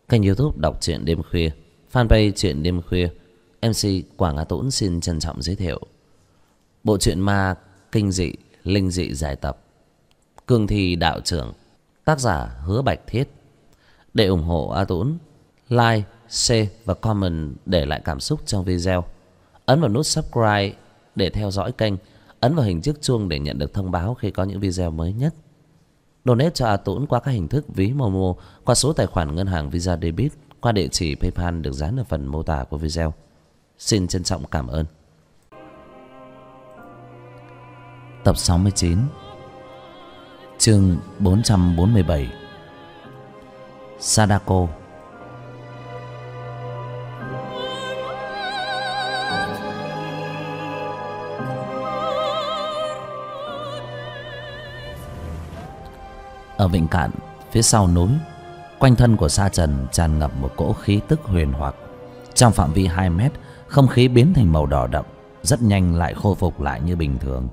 Kênh YouTube đọc truyện đêm khuya, fanpage truyện đêm khuya. MC Quảng Á Tũng xin trân trọng giới thiệu bộ truyện ma kinh dị linh dị giải tập Cương Thi Đạo Trưởng, tác giả Hứa Bạch Thiết. Để ủng hộ A Tũng, like, share và comment để lại cảm xúc trong video. Ấn vào nút subscribe để theo dõi kênh. Ấn vào hình chiếc chuông để nhận được thông báo khi có những video mới nhất. Donate cho A Tũng qua các hình thức ví Momo, qua số tài khoản ngân hàng Visa Debit, qua địa chỉ PayPal được dán ở phần mô tả của video. Xin trân trọng cảm ơn. Tập 69, chương 447, Sadako. Ở Vịnh Cạn, phía sau núi, quanh thân của Sa Trần tràn ngập một cỗ khí tức huyền hoặc. Trong phạm vi 2 mét, không khí biến thành màu đỏ đậm, rất nhanh lại khôi phục lại như bình thường.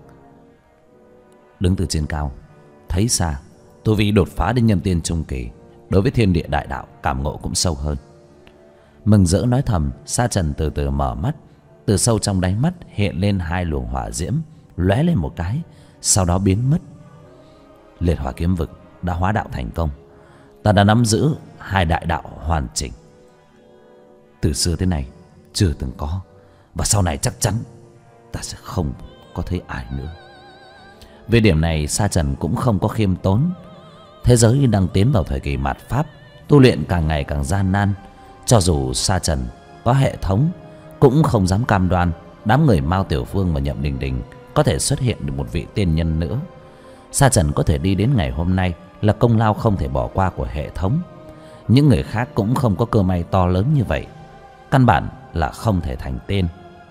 Đứng từ trên cao, thấy xa, tu vi đột phá đến nhân tiên trung kỳ, đối với thiên địa đại đạo cảm ngộ cũng sâu hơn. Mừng rỡ nói thầm, Sa Trần từ từ mở mắt. Từ sâu trong đáy mắt hiện lên 2 luồng hỏa diễm, lóe lên một cái, sau đó biến mất. Liệt Hỏa Kiếm Vực đã hóa đạo thành công. Ta đã nắm giữ 2 đại đạo hoàn chỉnh. Từ xưa tới nay chưa từng có, và sau này chắc chắn ta sẽ không có thấy ai nữa. Về điểm này, Sa Trần cũng không có khiêm tốn. Thế giới đang tiến vào thời kỳ mạt Pháp, tu luyện càng ngày càng gian nan. Cho dù Sa Trần có hệ thống, cũng không dám cam đoan đám người Mao Tiểu Phương và Nhậm Đình Đình có thể xuất hiện được một vị tiên nhân nữa. Sa Trần có thể đi đến ngày hôm nay là công lao không thể bỏ qua của hệ thống. Những người khác cũng không có cơ may to lớn như vậy, căn bản là không thể thành tên.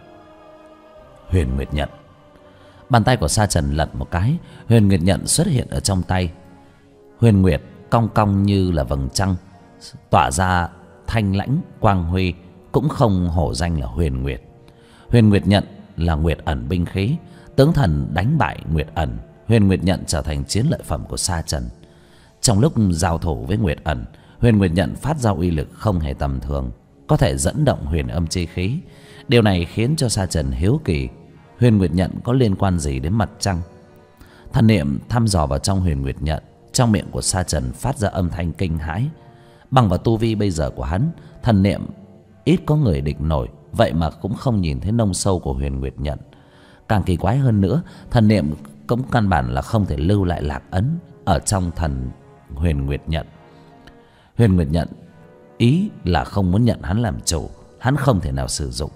Huyền Nguyệt Nhận. Bàn tay của Sa Trần lật một cái, Huyền Nguyệt Nhận xuất hiện ở trong tay. Huyền Nguyệt cong cong như là vầng trăng, tỏa ra thanh lãnh quang huy, cũng không hổ danh là Huyền Nguyệt. Huyền Nguyệt Nhận là Nguyệt ẩn binh khí, tướng thần đánh bại Nguyệt ẩn, Huyền Nguyệt Nhận trở thành chiến lợi phẩm của Sa Trần. Trong lúc giao thủ với Nguyệt ẩn, Huyền Nguyệt Nhận phát ra uy lực không hề tầm thường, có thể dẫn động huyền âm chi khí. Điều này khiến cho Sa Trần hiếu kỳ, Huyền Nguyệt Nhận có liên quan gì đến mặt trăng. Thần niệm thăm dò vào trong Huyền Nguyệt Nhận, trong miệng của Sa Trần phát ra âm thanh kinh hãi. Bằng vào tu vi bây giờ của hắn, thần niệm ít có người địch nổi, vậy mà cũng không nhìn thấy nông sâu của Huyền Nguyệt Nhận. Càng kỳ quái hơn nữa, thần niệm cũng căn bản là không thể lưu lại lạc ấn ở trong thần Huyền Nguyệt Nhận. Huyền Nguyệt Nhận ý là không muốn nhận hắn làm chủ, hắn không thể nào sử dụng.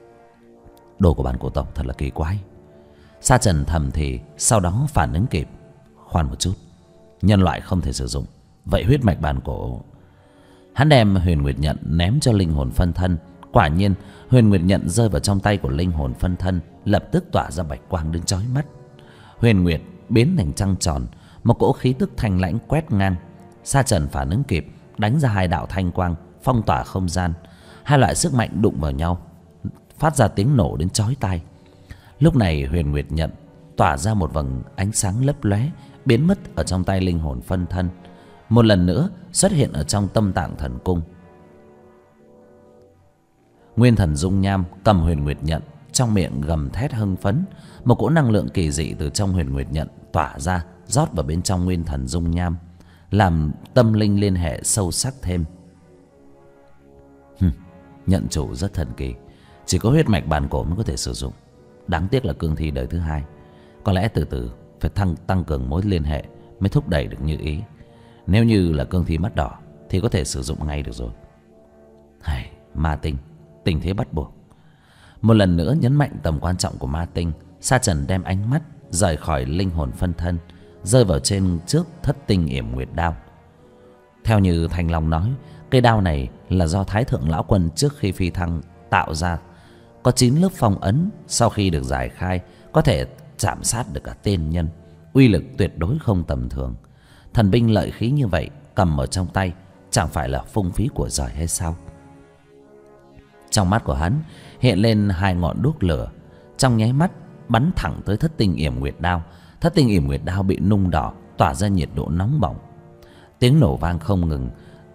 Đồ của bản cổ tộc thật là kỳ quái. Sa Trần thầm thì, sau đó phản ứng kịp. Khoan một chút, nhân loại không thể sử dụng, vậy huyết mạch bản cổ. Hắn đem Huyền Nguyệt Nhận ném cho linh hồn phân thân. Quả nhiên Huyền Nguyệt Nhận rơi vào trong tay của linh hồn phân thân, lập tức tỏa ra bạch quang đến chói mắt. Huyền Nguyệt biến thành trăng tròn, một cỗ khí tức thanh lãnh quét ngang. Sa Trần phản ứng kịp, đánh ra 2 đạo thanh quang phong tỏa không gian. 2 loại sức mạnh đụng vào nhau, phát ra tiếng nổ đến chói tai. Lúc này Huyền Nguyệt Nhận tỏa ra một vầng ánh sáng lấp lóe, biến mất ở trong tay linh hồn phân thân, một lần nữa xuất hiện ở trong Tâm Tạng Thần Cung. Nguyên Thần Dung Nham cầm Huyền Nguyệt Nhận, trong miệng gầm thét hưng phấn. Một cỗ năng lượng kỳ dị từ trong Huyền Nguyệt Nhận tỏa ra, rót vào bên trong Nguyên Thần Dung Nham, làm tâm linh liên hệ sâu sắc thêm. Nhận chủ rất thần kỳ, chỉ có huyết mạch bản cổ mới có thể sử dụng. Đáng tiếc là cương thi đời thứ 2. Có lẽ từ từ phải tăng cường mối liên hệ mới thúc đẩy được như ý. Nếu như là cương thi mắt đỏ thì có thể sử dụng ngay được rồi. Ma tinh, tình thế bắt buộc. Một lần nữa nhấn mạnh tầm quan trọng của ma tinh, Sa Trần đem ánh mắt rời khỏi linh hồn phân thân, rơi vào trên trước Thất Tinh Yểm Nguyệt Đao. Theo như Thanh Long nói, cây đao này là do Thái Thượng Lão Quân trước khi phi thăng tạo ra, có 9 lớp phong ấn, sau khi được giải khai có thể chạm sát được cả tiên nhân, uy lực tuyệt đối không tầm thường. Thần binh lợi khí như vậy cầm ở trong tay chẳng phải là phung phí của giời hay sao? Trong mắt của hắn hiện lên 2 ngọn đuốc lửa, trong nháy mắt bắn thẳng tới Thất Tinh Yểm Nguyệt Đao. Thất Tinh Yểm Nguyệt Đao bị nung đỏ, tỏa ra nhiệt độ nóng bỏng. Tiếng nổ vang không ngừng,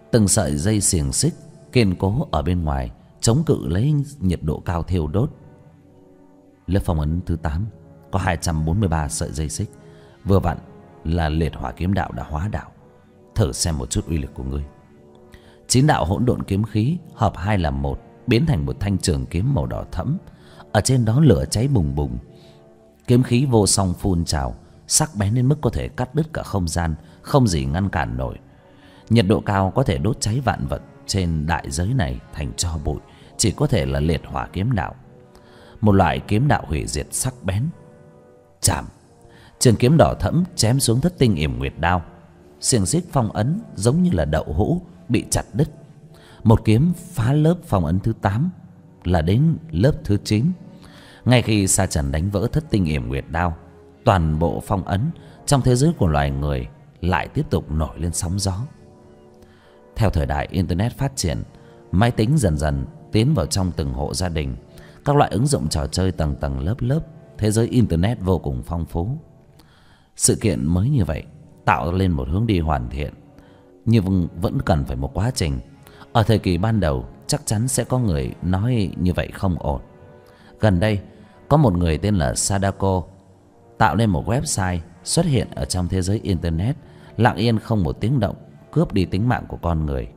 Từng sợi dây xiềng xích kiên cố ở bên ngoài chống cự lấy nhiệt độ cao thiêu đốt. Lớp phong ấn thứ 8 có 243 sợi dây xích, vừa vặn là liệt hỏa kiếm đạo đã hóa đạo. Thử xem một chút uy lực của ngươi. 9 đạo hỗn độn kiếm khí hợp hai làm một, biến thành một thanh trường kiếm màu đỏ thẫm. Ở trên đó lửa cháy bùng bùng, kiếm khí vô song phun trào, sắc bén đến mức có thể cắt đứt cả không gian, không gì ngăn cản nổi. Nhiệt độ cao có thể đốt cháy vạn vật trên đại giới này thành tro bụi, chỉ có thể là liệt hỏa kiếm đạo, một loại kiếm đạo hủy diệt sắc bén. Chạm, trường kiếm đỏ thẫm chém xuống thất tinh yểm nguyệt đao. Xiềng xích phong ấn giống như là đậu hũ bị chặt đứt. Một kiếm phá lớp phong ấn thứ 8 là đến lớp thứ 9. Ngay khi Sa Trần đánh vỡ thất tinh yểm nguyệt đao, toàn bộ phong ấn trong thế giới của loài người lại tiếp tục nổi lên sóng gió. Theo thời đại internet phát triển, máy tính dần dần tiến vào trong từng hộ gia đình. Các loại ứng dụng trò chơi tầng tầng lớp lớp, thế giới internet vô cùng phong phú. Sự kiện mới như vậy tạo lên một hướng đi hoàn thiện, nhưng vẫn cần phải một quá trình. Ở thời kỳ ban đầu chắc chắn sẽ có người nói như vậy không ổn. Gần đây có một người tên là Sadako tạo nên một website xuất hiện ở trong thế giới internet, lặng yên không một tiếng động cướp đi tính mạng của con người.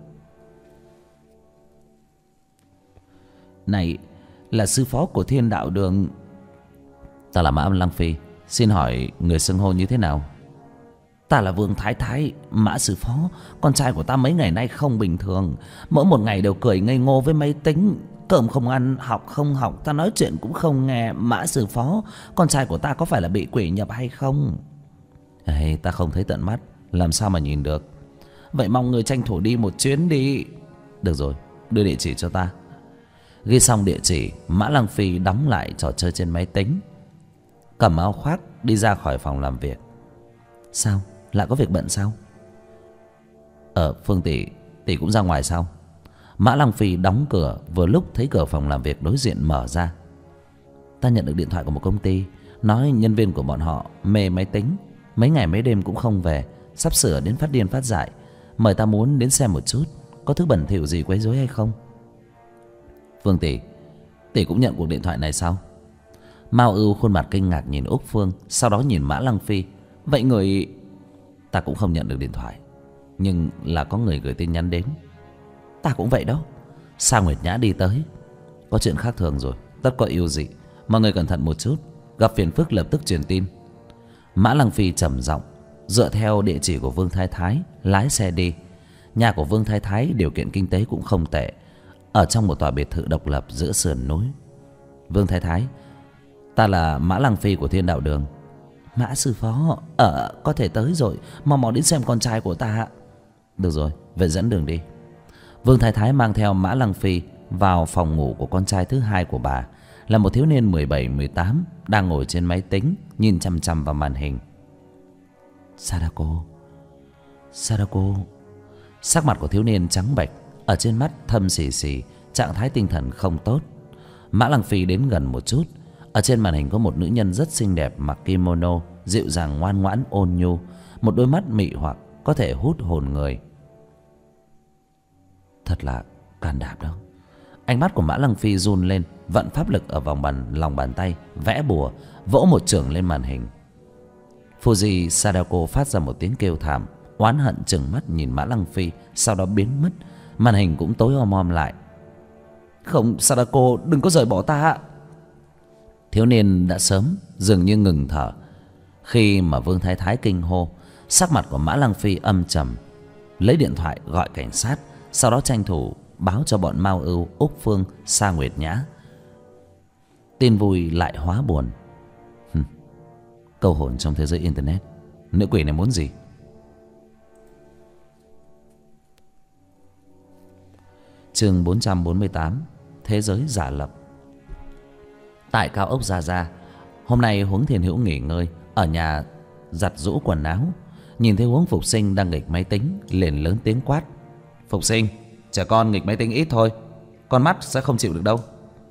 Này là sư phó của Thiên Đạo Đường. Ta là Mã Lăng Phi, xin hỏi người xưng hô như thế nào? Ta là Vương Thái Thái. Mã sư phó, con trai của ta mấy ngày nay không bình thường, mỗi một ngày đều cười ngây ngô với máy tính, cơm không ăn, học không học, ta nói chuyện cũng không nghe. Mã sư phó, con trai của ta có phải là bị quỷ nhập hay không? Ê, ta không thấy tận mắt, làm sao mà nhìn được. Vậy mong người tranh thủ đi một chuyến đi. Được rồi, đưa địa chỉ cho ta. Ghi xong địa chỉ, Mã Lăng Phi đóng lại trò chơi trên máy tính, cầm áo khoác đi ra khỏi phòng làm việc. Sao? Lại có việc bận sao? Phương tỷ, tỷ cũng ra ngoài sao? Mã Lăng Phi đóng cửa vừa lúc thấy cửa phòng làm việc đối diện mở ra. Ta nhận được điện thoại của một công ty, nói nhân viên của bọn họ mê máy tính, mấy ngày mấy đêm cũng không về, sắp sửa đến phát điên phát dại, mời ta muốn đến xem một chút, có thứ bẩn thỉu gì quấy rối hay không. Phương tỷ, tỷ cũng nhận cuộc điện thoại này sao? Mao Ưu khuôn mặt kinh ngạc nhìn Úc Phương, sau đó nhìn Mã Lăng Phi. Vậy người... Ta cũng không nhận được điện thoại, nhưng là có người gửi tin nhắn đến. Ta cũng vậy đó. Sa Nguyệt Nhã đi tới. Có chuyện khác thường rồi, tất có yêu gì, mọi người cẩn thận một chút, gặp phiền phức lập tức truyền tin. Mã Lăng Phi trầm giọng dựa theo địa chỉ của Vương Thái Thái lái xe đi. Nhà của Vương Thái Thái điều kiện kinh tế cũng không tệ, ở trong một tòa biệt thự độc lập giữa sườn núi. Vương Thái Thái, ta là Mã Lăng Phi của Thiên Đạo Đường. Mã sư phó, có thể tới rồi, mau mau đến xem con trai của ta. Được rồi, vậy dẫn đường đi. Vương Thái Thái mang theo Mã Lăng Phi vào phòng ngủ của con trai thứ hai của bà, là một thiếu niên 17-18 đang ngồi trên máy tính nhìn chăm chăm vào màn hình. Sadako, Sadako. Sắc mặt của thiếu niên trắng bệch, ở trên mắt thâm xì xì, trạng thái tinh thần không tốt. Mã Lăng Phi đến gần một chút. Ở trên màn hình có một nữ nhân rất xinh đẹp, mặc kimono, dịu dàng ngoan ngoãn ôn nhu, một đôi mắt mị hoặc có thể hút hồn người. Thật là can đảm đó. Ánh mắt của Mã Lăng Phi run lên, vận pháp lực ở lòng bàn tay, vẽ bùa, vỗ một chưởng lên màn hình. Fuji Sadako phát ra một tiếng kêu thảm, oán hận trừng mắt nhìn Mã Lăng Phi, sau đó biến mất. Màn hình cũng tối om lại. Không, Sadako, đừng có rời bỏ ta. Thiếu niên đã sớm dường như ngừng thở khi mà Vương Thái Thái kinh hô. Sắc mặt của Mã Lăng Phi âm trầm, lấy điện thoại gọi cảnh sát, sau đó tranh thủ báo cho bọn Mao Ưu, Úc Phương, Sa Nguyệt Nhã. Tin vui lại hóa buồn. Câu hồn trong thế giới internet, nữ quỷ này muốn gì? Chương 448, thế giới giả lập. Tại cao ốc Gia Gia, hôm nay Huống Thiên Hữu nghỉ ngơi ở nhà giặt giũ quần áo, nhìn thấy Huống Phục Sinh đang nghịch máy tính, liền lớn tiếng quát: Phục Sinh, trẻ con nghịch máy tính ít thôi, con mắt sẽ không chịu được đâu.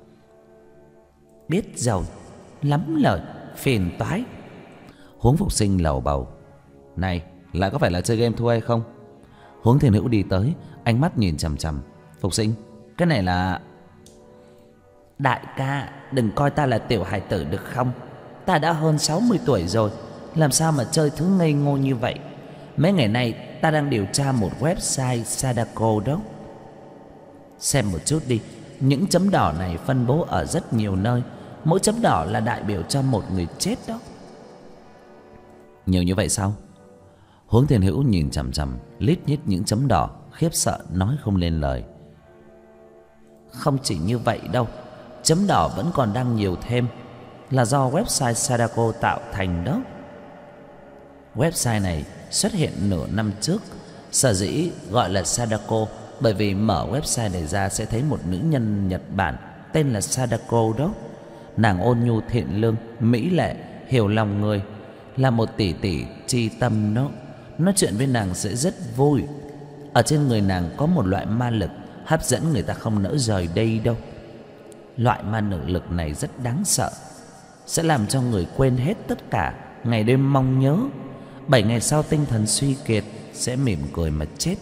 Biết rồi, lắm lời, phiền toái. Huống Phục Sinh lầu bầu: Này, lại có phải là chơi game thua hay không? Huống Thiên Hữu đi tới, ánh mắt nhìn chằm chằm Phục Sinh. Cái này là... Đại ca, đừng coi ta là tiểu hài tử được không? Ta đã hơn 60 tuổi rồi, làm sao mà chơi thứ ngây ngô như vậy? Mấy ngày nay ta đang điều tra một website Sadako đó. Xem một chút đi, những chấm đỏ này phân bố ở rất nhiều nơi, mỗi chấm đỏ là đại biểu cho một người chết đó. Nhiều như vậy sao? Huống Thiên Hữu nhìn chằm chằm lít nhít những chấm đỏ, khiếp sợ nói không lên lời. Không chỉ như vậy đâu, chấm đỏ vẫn còn đang nhiều thêm, là do website Sadako tạo thành đó. Website này xuất hiện nửa năm trước. Sở dĩ gọi là Sadako bởi vì mở website này ra sẽ thấy một nữ nhân Nhật Bản tên là Sadako đó. Nàng ôn nhu thiện lương, mỹ lệ, hiểu lòng người, là một tỷ tỷ tri tâm đó. Nói chuyện với nàng sẽ rất vui. Ở trên người nàng có một loại ma lực hấp dẫn người ta không nỡ rời đây đâu. Loại ma lực này rất đáng sợ, sẽ làm cho người quên hết tất cả, ngày đêm mong nhớ. 7 ngày sau tinh thần suy kiệt, sẽ mỉm cười mà chết.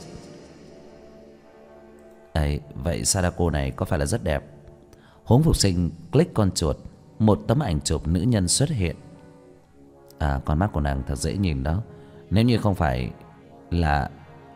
Ấy, vậy Sadako này có phải là rất đẹp? Huống Phục Sinh click con chuột, một tấm ảnh chụp nữ nhân xuất hiện. À, con mắt của nàng thật dễ nhìn đó. Nếu như không phải là...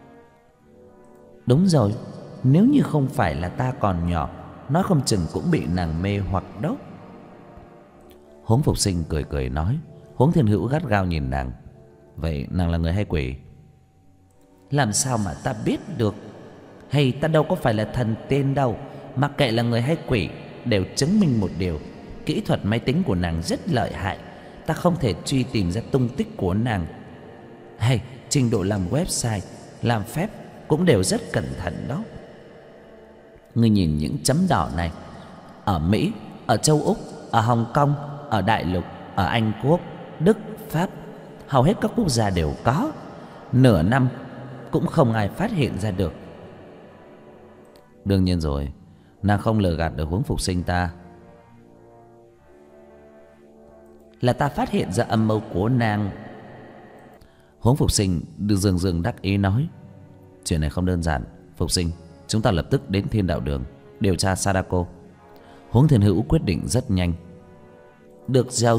Đúng rồi, nếu như không phải là ta còn nhỏ, nói không chừng cũng bị nàng mê hoặc đó. Huống Phục Sinh cười cười nói. Huống Thiên Hữu gắt gao nhìn nàng. Vậy nàng là người hay quỷ? Làm sao mà ta biết được? Hay ta đâu có phải là thần tiên đâu. Mặc kệ là người hay quỷ, đều chứng minh một điều: kỹ thuật máy tính của nàng rất lợi hại. Ta không thể truy tìm ra tung tích của nàng. Hay trình độ làm website, làm phép cũng đều rất cẩn thận đó. Ngươi nhìn những chấm đỏ này, ở Mỹ, ở châu Úc, ở Hồng Kông, ở Đại Lục, ở Anh Quốc, Đức, Pháp, hầu hết các quốc gia đều có. Nửa năm cũng không ai phát hiện ra được. Đương nhiên rồi, nàng không lừa gạt được Huống Phục Sinh ta. Là ta phát hiện ra âm mưu của nàng. Huống Phục Sinh dường dường đắc ý nói. Chuyện này không đơn giản, Phục Sinh, chúng ta lập tức đến Thiên Đạo Đường điều tra Sadako. Huống Thiên Hữu quyết định rất nhanh. Được rồi.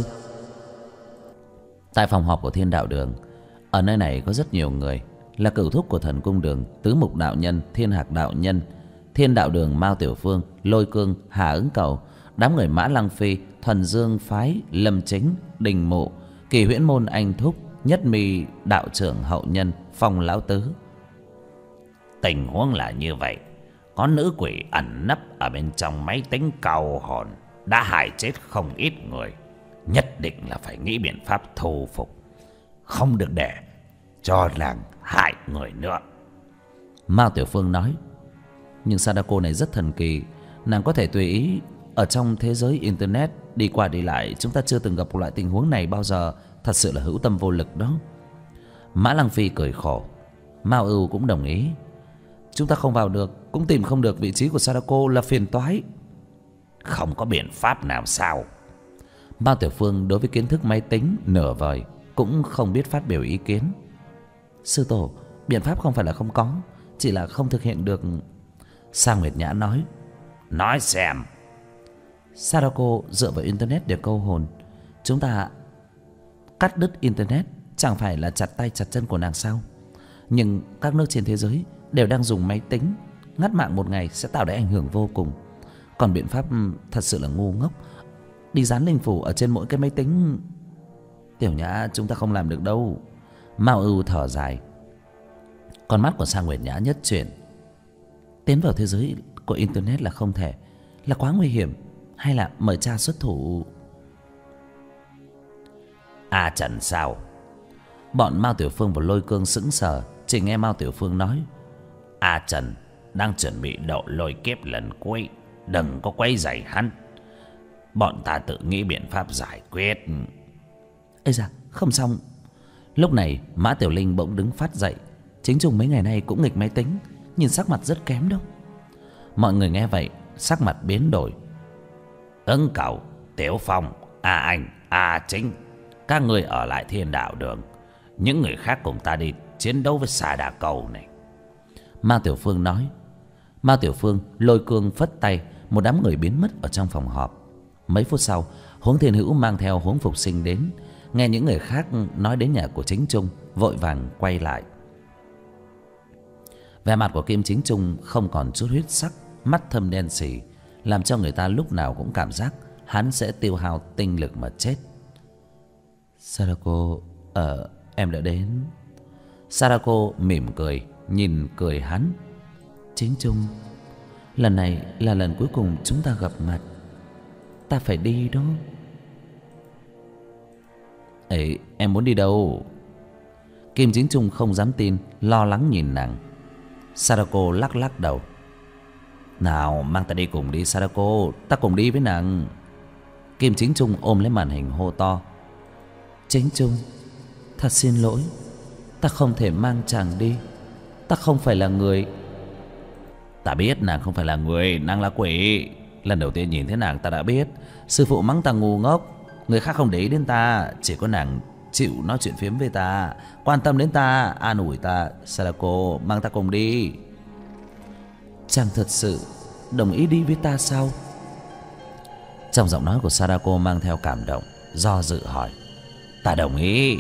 Tại phòng họp của Thiên Đạo Đường, ở nơi này có rất nhiều người, là cửu thúc của Thần Cung Đường, Tứ Mục Đạo Nhân, Thiên Hạc Đạo Nhân, Thiên Đạo Đường, Mao Tiểu Phương, Lôi Cương, Hà Ứng Cầu, đám người Mã Lăng Phi, Thuần Dương Phái, Lâm Chính, Đình Mộ, Kỳ Huyễn Môn Anh Thúc, Nhất Mi Đạo Trưởng Hậu Nhân, Phong Lão Tứ. Tình huống là như vậy, có nữ quỷ ẩn nấp ở bên trong máy tính cầu hồn, đã hại chết không ít người. Nhất định là phải nghĩ biện pháp thu phục, không được để cho nàng hại người nữa. Mao Tiểu Phương nói. Nhưng Sadako này rất thần kỳ, nàng có thể tùy ý ở trong thế giới internet đi qua đi lại. Chúng ta chưa từng gặp một loại tình huống này bao giờ, thật sự là hữu tâm vô lực đó. Mã Lăng Phi cười khổ. Mao Ưu cũng đồng ý. Chúng ta không vào được, cũng tìm không được vị trí của Sadako, là phiền toái. Không có biện pháp nào sao? Mao Tiểu Phương đối với kiến thức máy tính nửa vời, cũng không biết phát biểu ý kiến. Sư tổ, biện pháp không phải là không có, chỉ là không thực hiện được. Sa Nguyệt Nhã nói. Nói xem. Sadako dựa vào internet để câu hồn. Chúng ta cắt đứt internet chẳng phải là chặt tay chặt chân của nàng sao? Nhưng các nước trên thế giới đều đang dùng máy tính, ngắt mạng một ngày sẽ tạo đến ảnh hưởng vô cùng. Còn biện pháp thật sự là ngu ngốc, đi dán linh phủ ở trên mỗi cái máy tính. Tiểu Nhã, chúng ta không làm được đâu. Mao Ưu thở dài. Con mắt của Sa Nguyệt Nhã nhất chuyển. Tiến vào thế giới của internet là không thể, là quá nguy hiểm. Hay là mời cha xuất thủ? À Trần sao? Bọn Mao Tiểu Phương và Lôi Cương sững sờ, chỉ nghe Mao Tiểu Phương nói. A Trần đang chuẩn bị độ lôi kiếp lần cuối, đừng có quấy rầy hắn. Bọn ta tự nghĩ biện pháp giải quyết. Ây da, không xong. Lúc này Mã Tiểu Linh bỗng đứng phát dậy. Chính Trùng mấy ngày nay cũng nghịch máy tính, nhìn sắc mặt rất kém đâu. Mọi người nghe vậy sắc mặt biến đổi. Ứng Cầu, Tiểu Phong, A Anh, A Chính, các người ở lại Thiên Đạo Đường, những người khác cùng ta đi chiến đấu với Xà Đà Cầu này. Mao Tiểu Phương nói. Mao Tiểu Phương lôi cương phất tay, một đám người biến mất ở trong phòng họp. Mấy phút sau, Huống Thiên Hữu mang theo Huống Phục Sinh đến, nghe những người khác nói đến nhà của Chính Trung, vội vàng quay lại. Vẻ mặt của Kim Chính Trung không còn chút huyết sắc, mắt thâm đen sì, làm cho người ta lúc nào cũng cảm giác hắn sẽ tiêu hao tinh lực mà chết. Sadako, em đã đến. Sadako mỉm cười, nhìn cười hắn. Chính Trung, lần này là lần cuối cùng chúng ta gặp mặt. Ta phải đi đó. Ấy, em muốn đi đâu? Kim Chính Trung không dám tin, lo lắng nhìn nàng. Sadako lắc lắc đầu. Nào, mang ta đi cùng đi Sadako, ta cùng đi với nàng. Kim Chính Trung ôm lấy màn hình hô to. Chính Trung, thật xin lỗi, ta không thể mang chàng đi. Ta không phải là người. Ta biết nàng không phải là người, nàng là quỷ. Lần đầu tiên nhìn thấy nàng ta đã biết. Sư phụ mắng ta ngu ngốc, người khác không để ý đến ta, chỉ có nàng chịu nói chuyện phiếm với ta, quan tâm đến ta, an ủi ta. Sadako, mang ta cùng đi. Chàng thật sự đồng ý đi với ta sao? Trong giọng nói của Sadako mang theo cảm động, do dự hỏi. Ta đồng ý.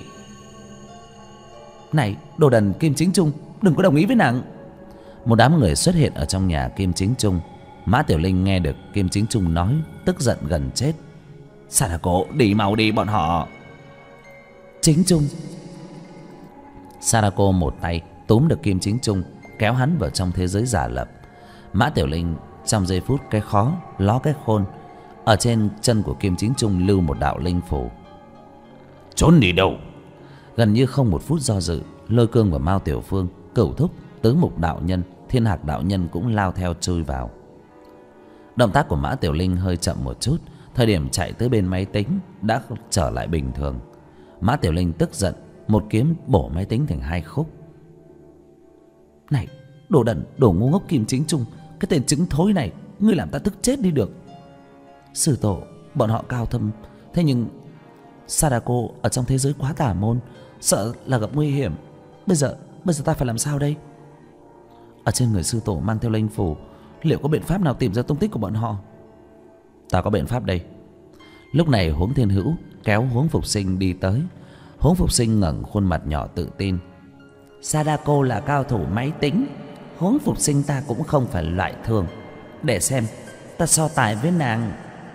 Này, đồ đần Kim Chính Trung, đừng có đồng ý với nàng. Một đám người xuất hiện ở trong nhà Kim Chính Trung. Mã Tiểu Linh nghe được Kim Chính Trung nói, tức giận gần chết. Sadako, đi mau đi bọn họ. Chính Trung. Sadako một tay túm được Kim Chính Trung, kéo hắn vào trong thế giới giả lập. Mã Tiểu Linh trong giây phút cái khó ló cái khôn, ở trên chân của Kim Chính Trung lưu một đạo linh phủ. Trốn đi đâu? Gần như không một phút do dự, Lôi Cương và Mao Tiểu Phương, Cửu Thúc, Tứ Mục đạo nhân, Thiên Hạc đạo nhân cũng lao theo chui vào. Động tác của Mã Tiểu Linh hơi chậm một chút, thời điểm chạy tới bên máy tính đã trở lại bình thường. Mã Tiểu Linh tức giận, một kiếm bổ máy tính thành hai khúc. Này, đồ đần, đồ ngu ngốc Kim Chính Trung, cái tên trứng thối này, ngươi làm ta tức chết đi được. Sư tổ, bọn họ cao thâm, thế nhưng Sadako ở trong thế giới quá tà môn, sợ là gặp nguy hiểm. Bây giờ ta phải làm sao đây? Ở trên người sư tổ mang theo linh phủ, liệu có biện pháp nào tìm ra tung tích của bọn họ? Ta có biện pháp đây. Lúc này Huống Thiên Hữu kéo Huống Phục Sinh đi tới. Huống Phục Sinh ngẩng khuôn mặt nhỏ tự tin. Sadako là cao thủ máy tính, Huống Phục Sinh ta cũng không phải loại thường. Để xem ta so tài với nàng.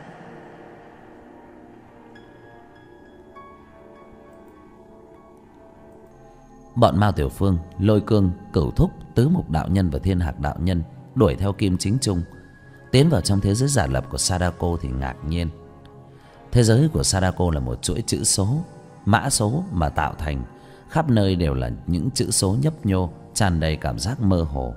Bọn Mao Tiểu Phương, Lôi Cương, Cửu Thúc, Tứ Mục đạo nhân và Thiên Hạc đạo nhân đuổi theo Kim Chính Trung. Tiến vào trong thế giới giả lập của Sadako thì ngạc nhiên. Thế giới của Sadako là một chuỗi chữ số, mã số mà tạo thành, khắp nơi đều là những chữ số nhấp nhô, tràn đầy cảm giác mơ hồ.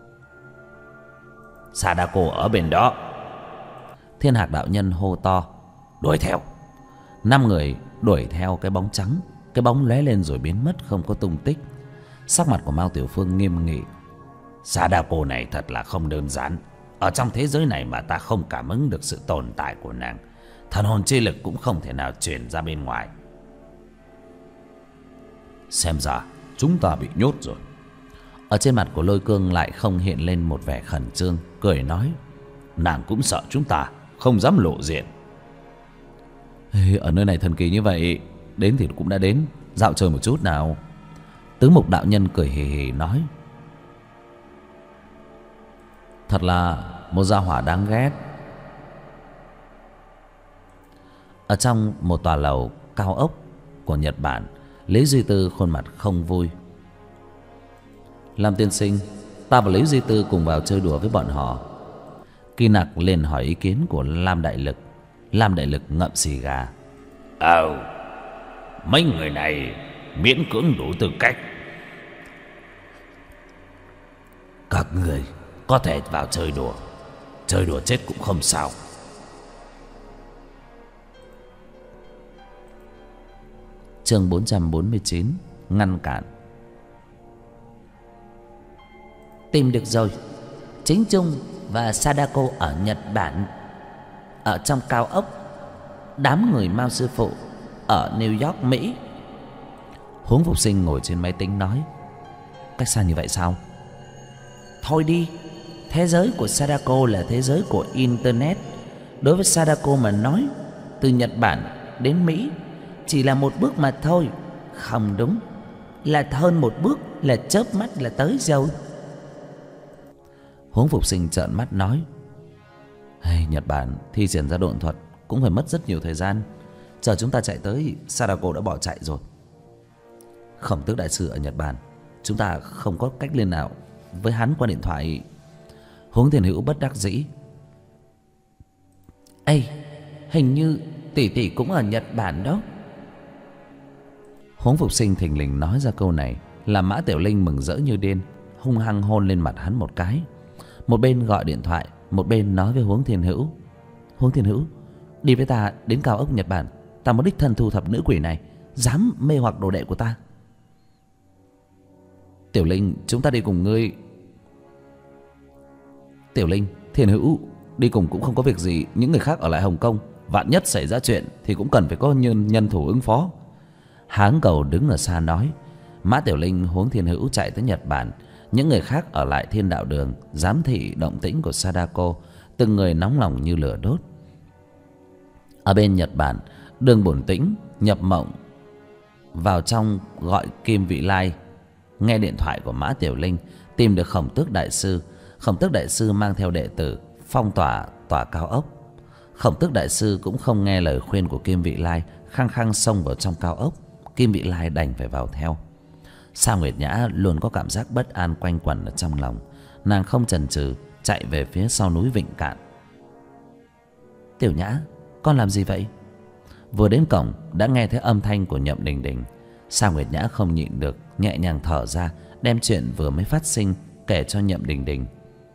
Sadako ở bên đó. Thiên Hạc đạo nhân hô to. Đuổi theo. 5 người đuổi theo cái bóng trắng. Cái bóng lóe lên rồi biến mất không có tung tích. Sắc mặt của Mao Tiểu Phương nghiêm nghị. Sadako này thật là không đơn giản. Ở trong thế giới này mà ta không cảm ứng được sự tồn tại của nàng, thần hồn chi lực cũng không thể nào truyền ra bên ngoài. Xem ra chúng ta bị nhốt rồi. Ở trên mặt của Lôi Cương lại không hiện lên một vẻ khẩn trương, cười nói. Nàng cũng sợ chúng ta, không dám lộ diện. Ở nơi này thần kỳ như vậy, đến thì cũng đã đến, dạo chơi một chút nào. Tứ Mục đạo nhân cười hì hì nói. Thật là một gia hỏa đáng ghét. Ở trong một tòa lầu cao ốc của Nhật Bản, Lý Duy Tư khuôn mặt không vui. Lam tiên sinh, ta và Lý Duy Tư cùng vào chơi đùa với bọn họ. Kỳ Nặc liền hỏi ý kiến của Lam Đại Lực. Lam Đại Lực ngậm xì gà. Mấy người này miễn cưỡng đủ tư cách. Các người có thể vào chơi đùa chết cũng không sao. Chương 449, ngăn cản. Tìm được rồi. Chính Trung và Sadako ở Nhật Bản, ở trong cao ốc. Đám người Mao sư phụ ở New York, Mỹ. Huống Phục Sinh ngồi trên máy tính nói. Cách xa như vậy sao? Thôi đi, thế giới của Sadako là thế giới của Internet. Đối với Sadako mà nói, từ Nhật Bản đến Mỹ chỉ là một bước mà thôi. Không đúng, là hơn một bước, là chớp mắt là tới rồi. Huống Phục Sinh trợn mắt nói: hey, Nhật Bản thi triển ra độn thuật cũng phải mất rất nhiều thời gian. Chờ chúng ta chạy tới, Sadako đã bỏ chạy rồi. Khổng Tước đại sư ở Nhật Bản, chúng ta không có cách liên lạc với hắn qua điện thoại. Huống Thiên Hữu bất đắc dĩ: ê, hình như tỷ tỷ cũng ở Nhật Bản đó. Huống Phục Sinh thình lình nói ra câu này làm Mã Tiểu Linh mừng rỡ như điên, hung hăng hôn lên mặt hắn một cái. Một bên gọi điện thoại, một bên nói với Huống Thiên Hữu: Huống Thiên Hữu, đi với ta đến cao ốc Nhật Bản. Ta muốn đích thân thu thập nữ quỷ này, dám mê hoặc đồ đệ của ta. Tiểu Linh, chúng ta đi cùng ngươi. Tiểu Linh, Thiên Hữu đi cùng cũng không có việc gì. Những người khác ở lại Hồng Kông, vạn nhất xảy ra chuyện thì cũng cần phải có nhân thủ ứng phó. Háng Cầu đứng ở xa nói. Mã Tiểu Linh, Huống Thiên Hữu chạy tới Nhật Bản. Những người khác ở lại Thiên Đạo Đường giám thị động tĩnh của Sadako. Từng người nóng lòng như lửa đốt. Ở bên Nhật Bản, Đường Bổn Tĩnh nhập mộng vào trong gọi Kim Vị Lai, nghe điện thoại của Mã Tiểu Linh, tìm được Khổng Tước đại sư. Khổng Tước đại sư mang theo đệ tử phong tỏa tòa cao ốc. Khổng Tước đại sư cũng không nghe lời khuyên của Kim Vị Lai, khăng khăng xông vào trong cao ốc. Kim Vị Lai đành phải vào theo. Sa Nguyệt Nhã luôn có cảm giác bất an quanh quẩn ở trong lòng. Nàng không chần chừ chạy về phía sau núi Vịnh Cạn. Tiểu Nhã, con làm gì vậy? Vừa đến cổng đã nghe thấy âm thanh của Nhậm Đình Đình. Sa Nguyệt Nhã không nhịn được, nhẹ nhàng thở ra, đem chuyện vừa mới phát sinh kể cho Nhậm Đình Đình.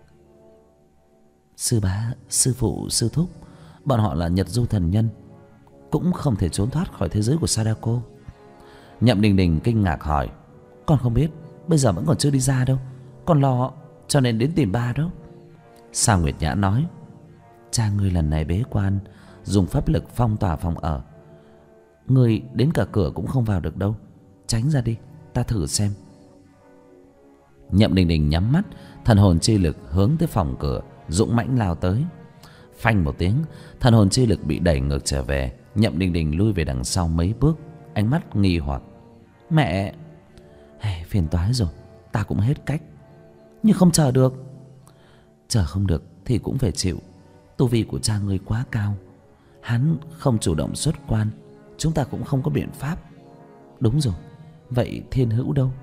Sư bá, sư phụ, sư thúc, bọn họ là Nhật Du thần nhân, cũng không thể trốn thoát khỏi thế giới của Sadako. Nhậm Đình Đình kinh ngạc hỏi: con không biết, bây giờ vẫn còn chưa đi ra đâu. Con lo cho nên đến tìm ba đó. Sa Nguyệt Nhã nói: cha ngươi lần này bế quan, dùng pháp lực phong tỏa phòng ở. Ngươi đến cả cửa cũng không vào được đâu. Tránh ra đi, ta thử xem. Nhậm Đình Đình nhắm mắt, thần hồn chi lực hướng tới phòng cửa, dũng mãnh lao tới. Phanh một tiếng, thần hồn chi lực bị đẩy ngược trở về. Nhậm Đình Đình lui về đằng sau mấy bước, ánh mắt nghi hoặc: mẹ, phiền toái rồi, ta cũng hết cách. Nhưng không chờ được. Chờ không được thì cũng phải chịu. Tu vi của cha ngươi quá cao, hắn không chủ động xuất quan, chúng ta cũng không có biện pháp. Đúng rồi, vậy Thiên Hữu đâu?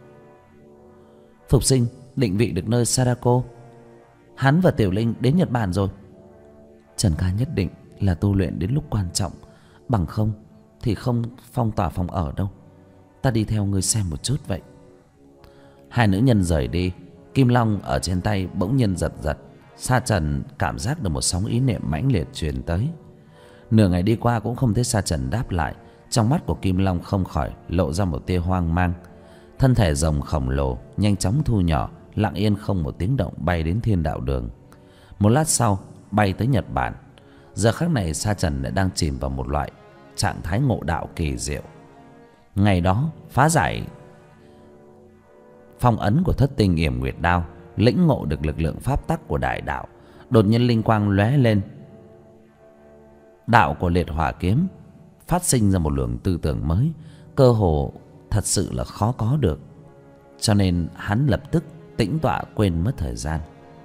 Phục Sinh định vị được nơi Sadako. Hắn và Tiểu Linh đến Nhật Bản rồi. Trần ca nhất định là tu luyện đến lúc quan trọng, bằng không thì không phong tỏa phòng ở đâu. Ta đi theo ngươi xem một chút vậy. Hai nữ nhân rời đi. Kim Long ở trên tay bỗng nhiên giật giật. Sa Trần cảm giác được một sóng ý niệm mãnh liệt truyền tới. Nửa ngày đi qua cũng không thấy Sa Trần đáp lại. Trong mắt của Kim Long không khỏi lộ ra một tia hoang mang. Thân thể rồng khổng lồ nhanh chóng thu nhỏ, lặng yên không một tiếng động bay đến Thiên Đạo Đường. Một lát sau bay tới Nhật Bản. Giờ khắc này Sa Trần lại đang chìm vào một loại trạng thái ngộ đạo kỳ diệu. Ngày đó phá giải phong ấn của Thất Tinh Yểm Nguyệt Đao, lĩnh ngộ được lực lượng pháp tắc của đại đạo. Đột nhiên linh quang lóe lên, đạo của Liệt Hỏa Kiếm phát sinh ra một luồng tư tưởng mới, cơ hồ thật sự là khó có được. Cho nên hắn lập tức tĩnh tọa, quên mất thời gian.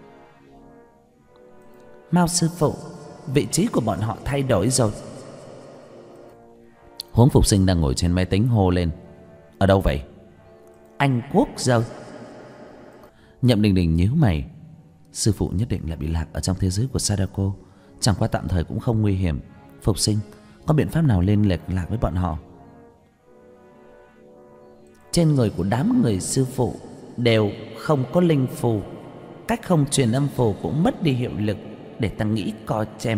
Mao sư phụ, vị trí của bọn họ thay đổi rồi. Huống Phục Sinh đang ngồi trên máy tính hô lên: ở đâu vậy? Anh Quốc rồi. Nhậm Đình Đình nhíu mày: sư phụ nhất định là bị lạc ở trong thế giới của Sadako. Chẳng qua tạm thời cũng không nguy hiểm. Phục Sinh, có biện pháp nào liên lạc với bọn họ? Trên người của đám người sư phụ đều không có linh phù, cách không truyền âm phù cũng mất đi hiệu lực. Để ta nghĩ coi xem.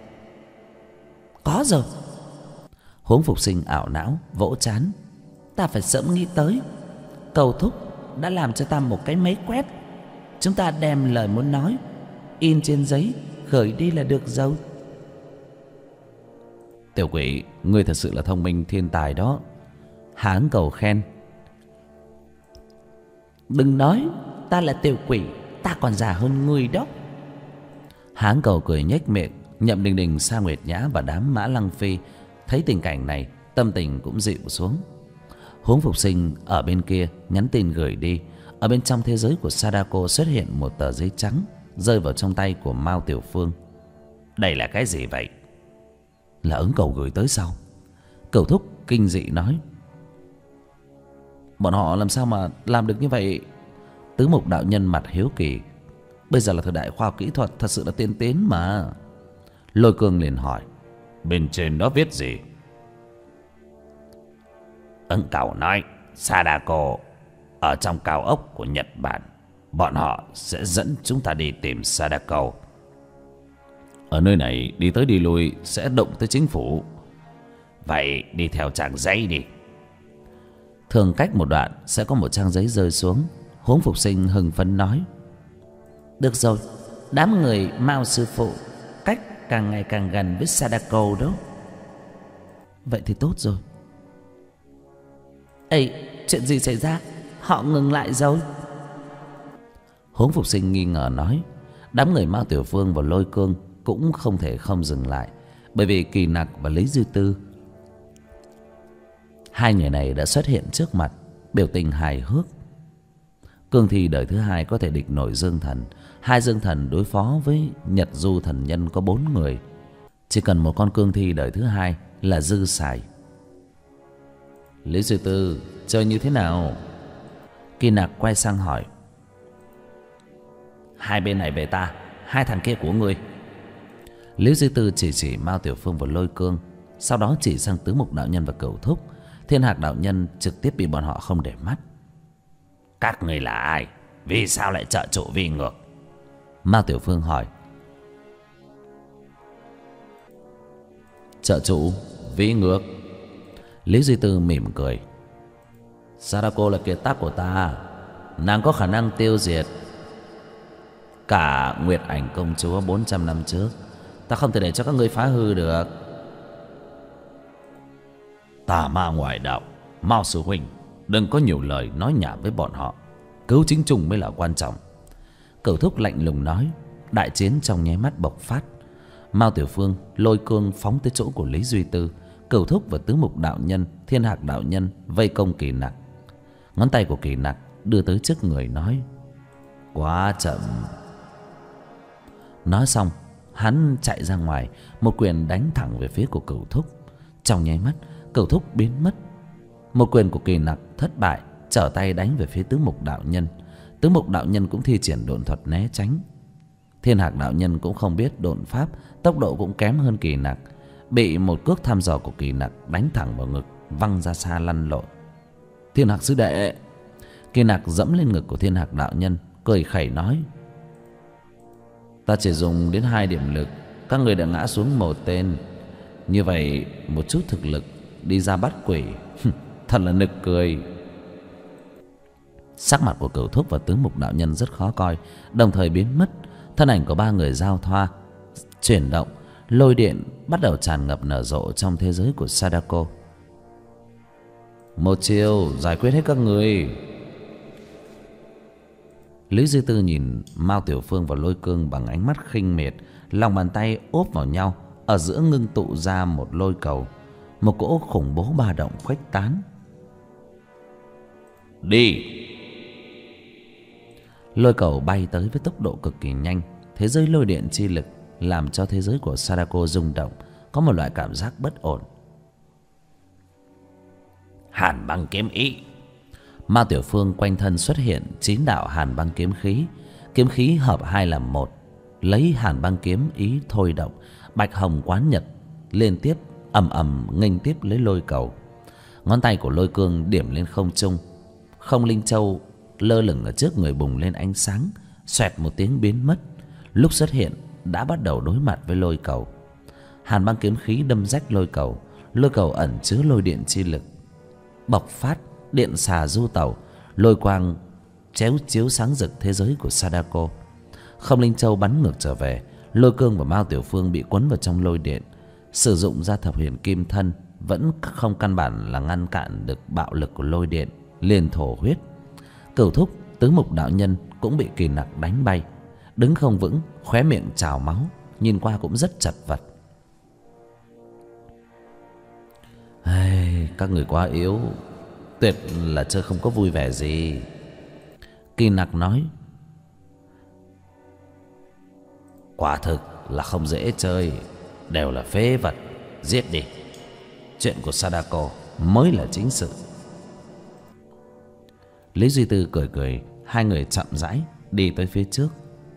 Có rồi. Huống Phục Sinh ảo não vỗ trán: ta phải sớm nghĩ tới. Cầu thúc đã làm cho ta một cái máy quét. Chúng ta đem lời muốn nói in trên giấy gửi đi là được rồi. Tiểu quỷ, ngươi thật sự là thông minh thiên tài đó. Hán Cầu khen: đừng nói ta là tiểu quỷ, ta còn già hơn ngươi đó. Hán Cầu cười nhếch miệng. Nhậm Đình Đình, Sa Nguyệt Nhã và đám Mã Lăng Phi thấy tình cảnh này, tâm tình cũng dịu xuống. Huống Phục Sinh ở bên kia nhắn tin gửi đi. Ở bên trong thế giới của Sadako xuất hiện một tờ giấy trắng rơi vào trong tay của Mao Tiểu Phương. Đây là cái gì vậy? Là Ứng Cầu gửi tới sau. Cửu Thúc kinh dị nói. Bọn họ làm sao mà làm được như vậy? Tứ Mục đạo nhân mặt hiếu kỳ. Bây giờ là thời đại khoa học kỹ thuật, thật sự là tiên tiến mà. Lôi Cương liền hỏi. Bên trên đó viết gì? Ứng Cầu nói Sadako ở trong cao ốc của Nhật Bản. Bọn họ sẽ dẫn chúng ta đi tìm Sadako. Ở nơi này đi tới đi lui sẽ động tới chính phủ. Vậy đi theo trang giấy đi. Thường cách một đoạn sẽ có một trang giấy rơi xuống. Huống Phục Sinh hưng phấn nói. Được rồi, đám người Mao sư phụ cách càng ngày càng gần với Sadako đó. Vậy thì tốt rồi. Ê, chuyện gì xảy ra? Họ ngừng lại rồi. Huống Phục Sinh nghi ngờ nói. Đám người Mao Tiểu Phương và Lôi Cương cũng không thể không dừng lại, bởi vì Kỳ Nặc và Lý Duy Tư, hai người này đã xuất hiện trước mặt, biểu tình hài hước. Cương thi đời thứ hai có thể địch nổi Dương Thần. Hai Dương Thần đối phó với Nhật Du thần nhân có 4 người. Chỉ cần một con cương thi đời thứ hai là dư xài. Lý Duy Tư chơi như thế nào? Kỳ Nặc quay sang hỏi. Hai bên này về ta, hai thằng kia của ngươi. Lý Duy Tư chỉ Mao Tiểu Phương và Lôi Cương, sau đó chỉ sang Tứ Mục đạo nhân và Cửu Thúc. Thiên Hạc đạo nhân trực tiếp bị bọn họ không để mắt. Các người là ai? Vì sao lại trợ trụ vi ngược? Mao Tiểu Phương hỏi. Trợ trụ vi ngược? Lý Duy Tư mỉm cười. Sadako là kiệt tác của ta, nàng có khả năng tiêu diệt cả Nguyệt Ảnh công chúa 400 năm trước. Ta không thể để cho các ngươi phá hư được. Tà ma ngoại đạo, Mao sư huynh, đừng có nhiều lời nói nhảm với bọn họ. Cứu chính chúng mới là quan trọng. Cửu Thúc lạnh lùng nói. Đại chiến trong nháy mắt bộc phát. Mao Tiểu Phương, Lôi Cương phóng tới chỗ của Lý Duy Tư. Cửu Thúc và Tứ Mục đạo nhân, Thiên Hạc đạo nhân vây công Kỳ Nặc. Ngón tay của Kỳ Nặc đưa tới trước người nói. Quá chậm. Nói xong, hắn chạy ra ngoài, một quyền đánh thẳng về phía của Cửu Thúc. Trong nháy mắt, Cửu Thúc biến mất. Một quyền của Kỳ Nặc thất bại, trở tay đánh về phía Tứ Mục đạo nhân. Tứ Mục đạo nhân cũng thi triển độn thuật né tránh. Thiên Hạc đạo nhân cũng không biết độn pháp, tốc độ cũng kém hơn Kỳ Nặc, bị một cước thăm dò của Kỳ Nặc đánh thẳng vào ngực, văng ra xa lăn lộn. Thiên Hạc sư đệ. Kỳ Nặc dẫm lên ngực của Thiên Hạc đạo nhân, cười khẩy nói. Ta chỉ dùng đến 2 điểm lực, các người đã ngã xuống 1 tên. Như vậy một chút thực lực đi ra bắt quỷ, thật là nực cười. Sắc mặt của Cửu Thúc và Tứ Mục đạo nhân rất khó coi, đồng thời biến mất. Thân ảnh của 3 người giao thoa, chuyển động, lôi điện bắt đầu tràn ngập nở rộ trong thế giới của Sadako. Một chiều giải quyết hết các người. Lý Duy Tư nhìn Mao Tiểu Phương và Lôi Cương bằng ánh mắt khinh miệt. Lòng bàn tay ốp vào nhau, ở giữa ngưng tụ ra một lôi cầu. Một cỗ khủng bố ba động khuếch tán. Đi. Lôi cầu bay tới với tốc độ cực kỳ nhanh. Thế giới lôi điện chi lực làm cho thế giới của Sadako rung động, có một loại cảm giác bất ổn. Hàn băng kiếm ý. Mao Tiểu Phương quanh thân xuất hiện 9 đạo hàn băng kiếm khí. Kiếm khí hợp 2 làm 1, lấy hàn băng kiếm ý thôi động. Bạch hồng quán nhật liên tiếp ầm ầm nghênh tiếp lấy lôi cầu. Ngón tay của Lôi Cương điểm lên không trung. Không linh châu lơ lửng ở trước người bùng lên ánh sáng, xoẹt một tiếng biến mất. Lúc xuất hiện đã bắt đầu đối mặt với lôi cầu. Hàn băng kiếm khí đâm rách lôi cầu. Lôi cầu ẩn chứa lôi điện chi lực bộc phát, điện xà du tẩu, lôi quang chéo chiếu sáng rực thế giới của Sadako. Không linh châu bắn ngược trở về. Lôi Cương và Mao Tiểu Phương bị cuốn vào trong lôi điện, sử dụng ra thập huyền kim thân vẫn không căn bản là ngăn cản được bạo lực của lôi điện, liền thổ huyết. Cửu Thúc Tứ Mục đạo nhân cũng bị Kỳ Nặc đánh bay, đứng không vững, khóe miệng trào máu, nhìn qua cũng rất chật vật. Các người quá yếu, tuyệt là chơi không có vui vẻ gì. Kỳ Nặc nói. Quả thực là không dễ chơi, đều là phế vật, giết đi. Chuyện của Sadako mới là chính sự. Lý Duy Tư cười cười, hai người chậm rãi đi tới phía trước.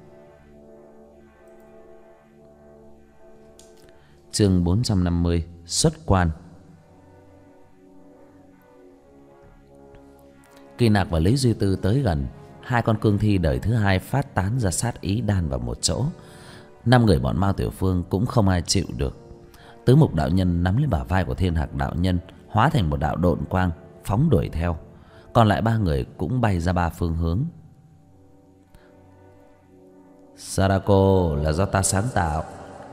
Chương 450 xuất quan. Kỳ Nặc và Lý Duy Tư tới gần, hai con cương thi đời thứ hai phát tán ra sát ý đan vào một chỗ. 5 người bọn Mao Tiểu Phương cũng không ai chịu được. Tứ Mục đạo nhân nắm lấy bả vai của Thiên Hạc đạo nhân, hóa thành một đạo độn quang phóng đuổi theo. Còn lại 3 người cũng bay ra 3 phương hướng. Sadako là do ta sáng tạo.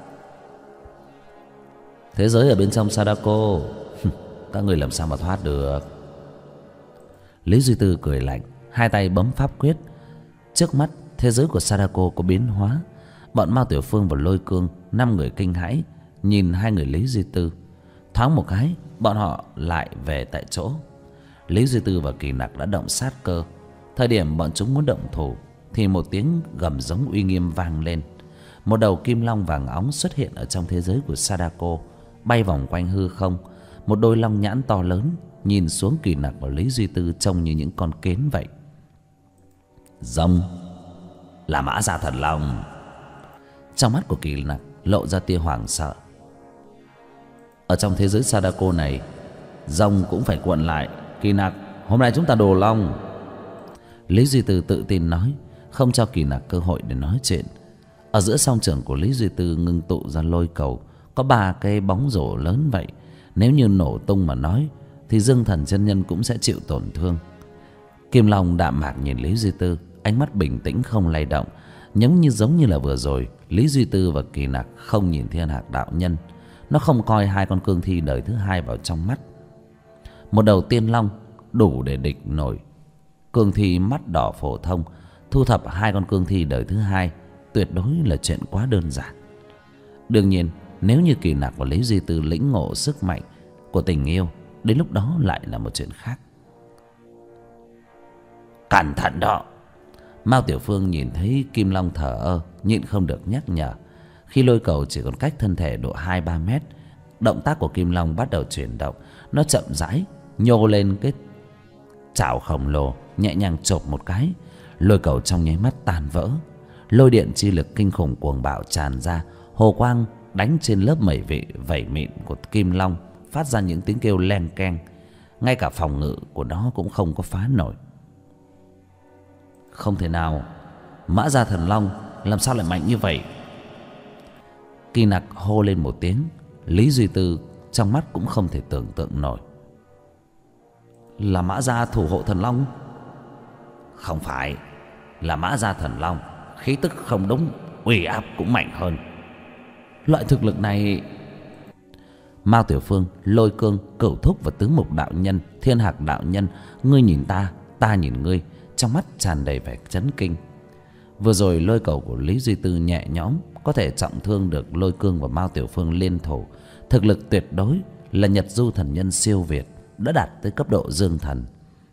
Thế giới ở bên trong Sadako, các người làm sao mà thoát được. Lý Duy Tư cười lạnh, hai tay bấm pháp quyết. Trước mắt thế giới của Sadako có biến hóa. Bọn Mao Tiểu Phương và Lôi Cương 5 người kinh hãi nhìn hai người Lý Duy Tư. Thoáng một cái, bọn họ lại về tại chỗ. Lý Duy Tư và Kỳ Nặc đã động sát cơ. Thời điểm bọn chúng muốn động thủ thì một tiếng gầm giống uy nghiêm vang lên. Một đầu kim long vàng óng xuất hiện ở trong thế giới của Sadako, bay vòng quanh hư không. Một đôi long nhãn to lớn nhìn xuống Kỳ Nặc và Lý Duy Tư trông như những con kến vậy. Rồng là Mã Gia Thần Long. Trong mắt của Kỳ Nặc lộ ra tia hoảng sợ. Ở trong thế giới Sadako này, rồng cũng phải cuộn lại. Kỳ Nặc, hôm nay chúng ta đồ long. Lý Duy Tư tự tin nói, không cho Kỳ Nặc cơ hội để nói chuyện. Ở giữa song trường của Lý Duy Tư ngưng tụ ra lôi cầu, có 3 cái bóng rổ lớn vậy. Nếu như nổ tung mà nói thì Dương Thần chân nhân cũng sẽ chịu tổn thương. Kim Long đạm mạc nhìn Lý Duy Tư, ánh mắt bình tĩnh không lay động, giống như là vừa rồi Lý Duy Tư và Kỳ Nặc không nhìn Thiên Hạc đạo nhân. Nó không coi hai con cương thi đời thứ hai vào trong mắt. Một đầu tiên long đủ để địch nổi cương thi mắt đỏ phổ thông. Thu thập hai con cương thi đời thứ hai tuyệt đối là chuyện quá đơn giản. Đương nhiên, nếu như Kỳ Nặc và Lý Duy Tư lĩnh ngộ sức mạnh của tình yêu, đến lúc đó lại là một chuyện khác. Cẩn thận đó. Mao Tiểu Phương nhìn thấy Kim Long thờ ơ, nhịn không được nhắc nhở. Khi lôi cầu chỉ còn cách thân thể độ 2-3 mét, động tác của Kim Long bắt đầu chuyển động. Nó chậm rãi nhô lên cái chảo khổng lồ, nhẹ nhàng chộp một cái, lôi cầu trong nháy mắt tan vỡ. Lôi điện chi lực kinh khủng cuồng bạo tràn ra, hồ quang đánh trên lớp vảy mịn của Kim Long, phát ra những tiếng kêu len keng. Ngay cả phòng ngự của nó cũng không có phá nổi. Không thể nào, Mã Gia Thần Long làm sao lại mạnh như vậy? Kỳ Nặc hô lên một tiếng. Lý Duy Tư trong mắt cũng không thể tưởng tượng nổi. Là Mã Gia thủ hộ thần long? Không phải, là Mã Gia Thần Long. Khí tức không đúng, uy áp cũng mạnh hơn. Loại thực lực này... Mao Tiểu Phương, Lôi Cương, Cửu Thúc và Tứ Mục đạo nhân, Thiên Hạc đạo nhân, ngươi nhìn ta, ta nhìn ngươi, trong mắt tràn đầy vẻ chấn kinh. Vừa rồi lôi cầu của Lý Duy Tư nhẹ nhõm có thể trọng thương được Lôi Cương và Mao Tiểu Phương liên thủ. Thực lực tuyệt đối là Nhật Du thần nhân siêu việt, đã đạt tới cấp độ dương thần.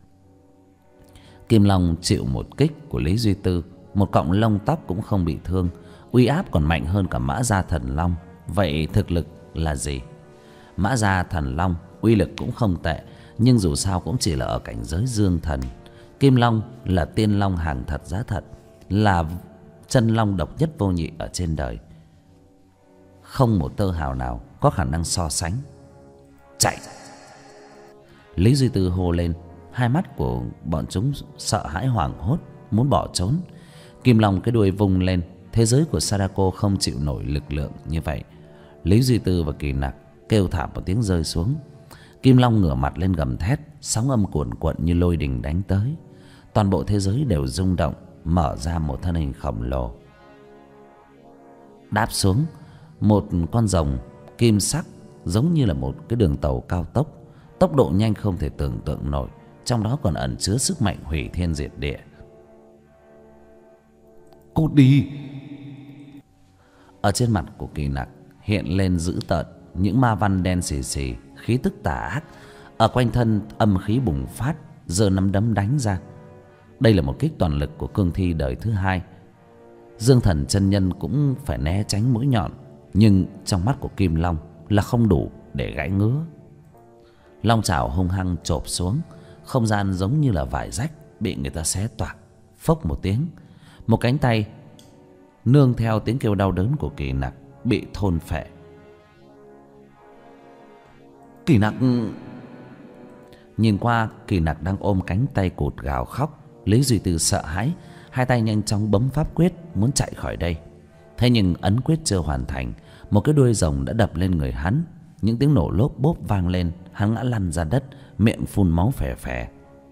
Kim Long chịu một kích của Lý Duy Tư, một cọng lông tóc cũng không bị thương, uy áp còn mạnh hơn cả Mã Gia Thần Long. Vậy thực lực là gì? Mã Gia Thần Long uy lực cũng không tệ, nhưng dù sao cũng chỉ là ở cảnh giới dương thần. Kim Long là tiên long hàng thật giá thật, là chân long độc nhất vô nhị ở trên đời, không một tơ hào nào có khả năng so sánh. Chạy! Lý Duy Tư hô lên. Hai mắt của bọn chúng sợ hãi hoảng hốt, muốn bỏ trốn. Kim Long cái đuôi vung lên. Thế giới của Sadako không chịu nổi lực lượng như vậy. Lý Duy Tư và Kỳ Nặc kêu thảm một tiếng rơi xuống. Kim Long ngửa mặt lên gầm thét, sóng âm cuồn cuộn như lôi đình đánh tới. Toàn bộ thế giới đều rung động, mở ra một thân hình khổng lồ. Đáp xuống một con rồng kim sắc, giống như là một cái đường tàu cao tốc, tốc độ nhanh không thể tưởng tượng nổi, trong đó còn ẩn chứa sức mạnh hủy thiên diệt địa. cút đi. Ở trên mặt của Kỳ Nặc hiện lên dữ tợn những ma văn đen xì xì, khí tức tà ác. Ở quanh thân âm khí bùng phát, giơ nắm đấm đánh ra. Đây là một kích toàn lực của cương thi đời thứ hai. Dương Thần chân nhân cũng phải né tránh mũi nhọn, nhưng trong mắt của Kim Long là không đủ để gãy ngứa. Long chảo hung hăng chộp xuống, không gian giống như là vải rách bị người ta xé toạc. Phốc một tiếng, một cánh tay nương theo tiếng kêu đau đớn của Kỳ Nặc bị thôn phệ. Kỳ Nặc nhìn qua, Kỳ Nặc đang ôm cánh tay cụt gào khóc. Lý Duy Tư sợ hãi, hai tay nhanh chóng bấm pháp quyết muốn chạy khỏi đây. Thế nhưng ấn quyết chưa hoàn thành, một cái đuôi rồng đã đập lên người hắn. Những tiếng nổ lốp bốp vang lên, hắn ngã lăn ra đất, miệng phun máu phè phè.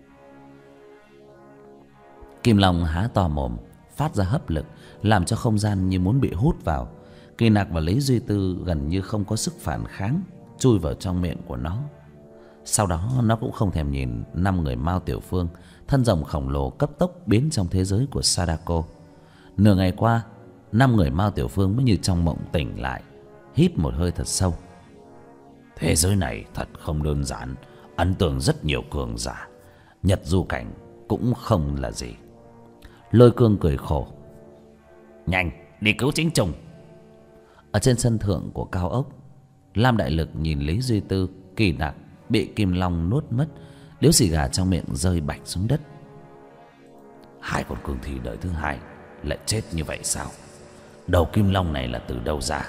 Kim Long há to mồm, phát ra hấp lực, làm cho không gian như muốn bị hút vào. Kỳ Nặc và Lý Duy Tư gần như không có sức phản kháng, chui vào trong miệng của nó. Sau đó nó cũng không thèm nhìn 5 người Mao Tiểu Phương, thân rồng khổng lồ cấp tốc biến trong thế giới của Sadako. Nửa ngày qua, 5 người Mao Tiểu Phương mới như trong mộng tỉnh lại, hít một hơi thật sâu. Thế giới này thật không đơn giản, ấn tượng rất nhiều cường giả, Nhật Du Cảnh cũng không là gì. Lôi Cương cười khổ. Nhanh, đi cứu Chính Trùng. Ở trên sân thượng của cao ốc, Lam Đại Lực nhìn Lý Duy Tư, Kỳ Nặc bị Kim Long nuốt mất, điếu xì gà trong miệng rơi bạch xuống đất. Hai con cương thi đời thứ hai lại chết như vậy sao? Đầu Kim Long này là từ đâu ra?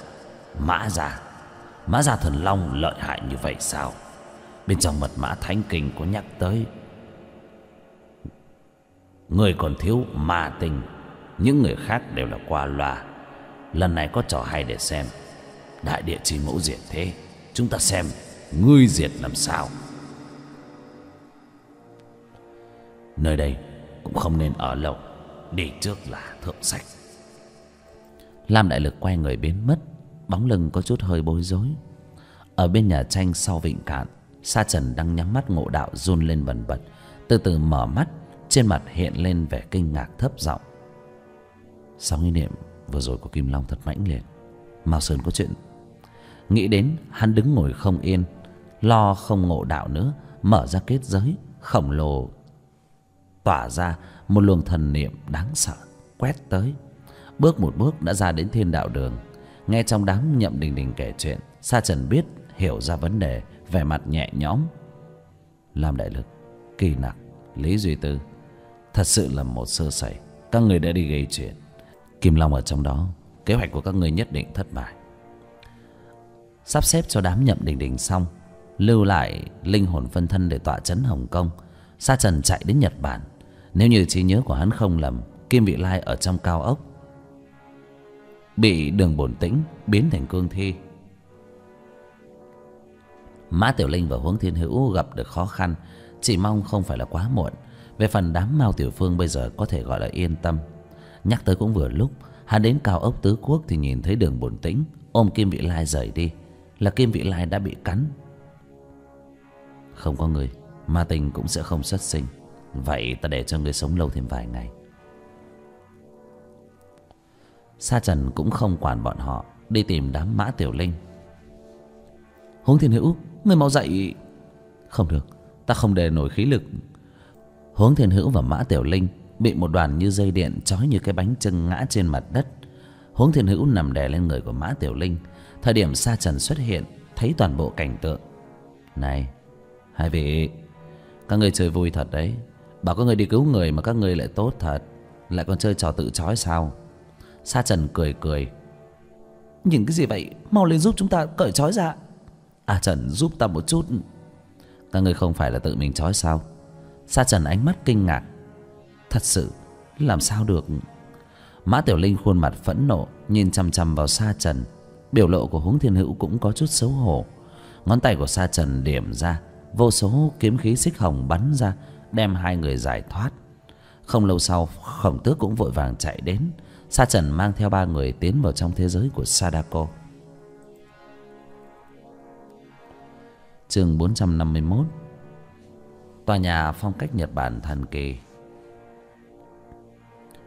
Mã gia thần long lợi hại như vậy sao? Bên trong mật mã thánh kinh có nhắc tới người còn thiếu ma tinh, những người khác đều là qua loa. Lần này có trò hay để xem. Đại địa chi mẫu diệt thế, chúng ta xem ngươi diệt làm sao. Nơi đây cũng không nên ở lâu, đi trước là thượng sách. Lam Đại Lực quay người biến mất, bóng lưng có chút hơi bối rối. Ở bên nhà tranh sau vịnh cạn, Sa Trần đang nhắm mắt ngộ đạo run lên bần bật, từ từ mở mắt, trên mặt hiện lên vẻ kinh ngạc thấp giọng. Sóng ý niệm vừa rồi của Kim Long thật mãnh liệt, Mao Sơn có chuyện. Nghĩ đến, hắn đứng ngồi không yên, lo không ngộ đạo nữa, mở ra kết giới khổng lồ, tỏa ra một luồng thần niệm đáng sợ quét tới. Bước một bước đã ra đến Thiên Đạo Đường. Nghe trong đám Nhậm Đình Đình kể chuyện, Sa Trần biết hiểu ra vấn đề, vẻ mặt nhẹ nhõm. Lam Đại Lực, Kỳ Nặc, Lý Duy Tư, thật sự là một sơ sẩy, các người đã đi gây chuyện. Kim Long ở trong đó, kế hoạch của các người nhất định thất bại. Sắp xếp cho đám Nhậm Đình Đình xong, lưu lại linh hồn phân thân để tọa trấn Hồng Kông, Sa Trần chạy đến Nhật Bản. Nếu như trí nhớ của hắn không lầm, Kim Vị Lai ở trong cao ốc bị Đường Bổn Tĩnh biến thành cương thi. Mã Tiểu Linh và Huống Thiên Hữu gặp được khó khăn, chỉ mong không phải là quá muộn. Về phần đám Mao Tiểu Phương bây giờ có thể gọi là yên tâm. Nhắc tới cũng vừa lúc, hắn đến cao ốc Tứ Quốc thì nhìn thấy Đường Bổn Tĩnh ôm Kim Vị Lai rời đi, là Kim Vị Lai đã bị cắn. Không có người, ma tinh cũng sẽ không xuất sinh. Vậy ta để cho người sống lâu thêm vài ngày. Sa Trần cũng không quản bọn họ, đi tìm đám Mã Tiểu Linh. Huống Thiên Hữu, người mau dậy. Không được, ta không để nổi khí lực. Huống Thiên Hữu và Mã Tiểu Linh bị một đoàn như dây điện trói như cái bánh chưng ngã trên mặt đất. Huống Thiên Hữu nằm đè lên người của Mã Tiểu Linh. Thời điểm Sa Trần xuất hiện, thấy toàn bộ cảnh tượng. Này, hai vị, các người chơi vui thật đấy. Bảo các người đi cứu người mà các người lại tốt thật, lại còn chơi trò tự trói sao? Sa Trần cười cười. Nhìn cái gì vậy? Mau lên giúp chúng ta cởi trói ra. À Trần, giúp ta một chút. Các người không phải là tự mình trói sao? Sa Trần ánh mắt kinh ngạc. Thật sự, làm sao được? Mã Tiểu Linh khuôn mặt phẫn nộ, nhìn chằm chằm vào Sa Trần. Biểu lộ của Huống Thiên Hữu cũng có chút xấu hổ. Ngón tay của Sa Trần điểm ra, vô số kiếm khí xích hồng bắn ra, đem hai người giải thoát. Không lâu sau, Khổng Tước cũng vội vàng chạy đến. Sa Trần mang theo 3 người tiến vào trong thế giới của Sadako. Chương 451. Tòa nhà phong cách Nhật Bản thần kỳ.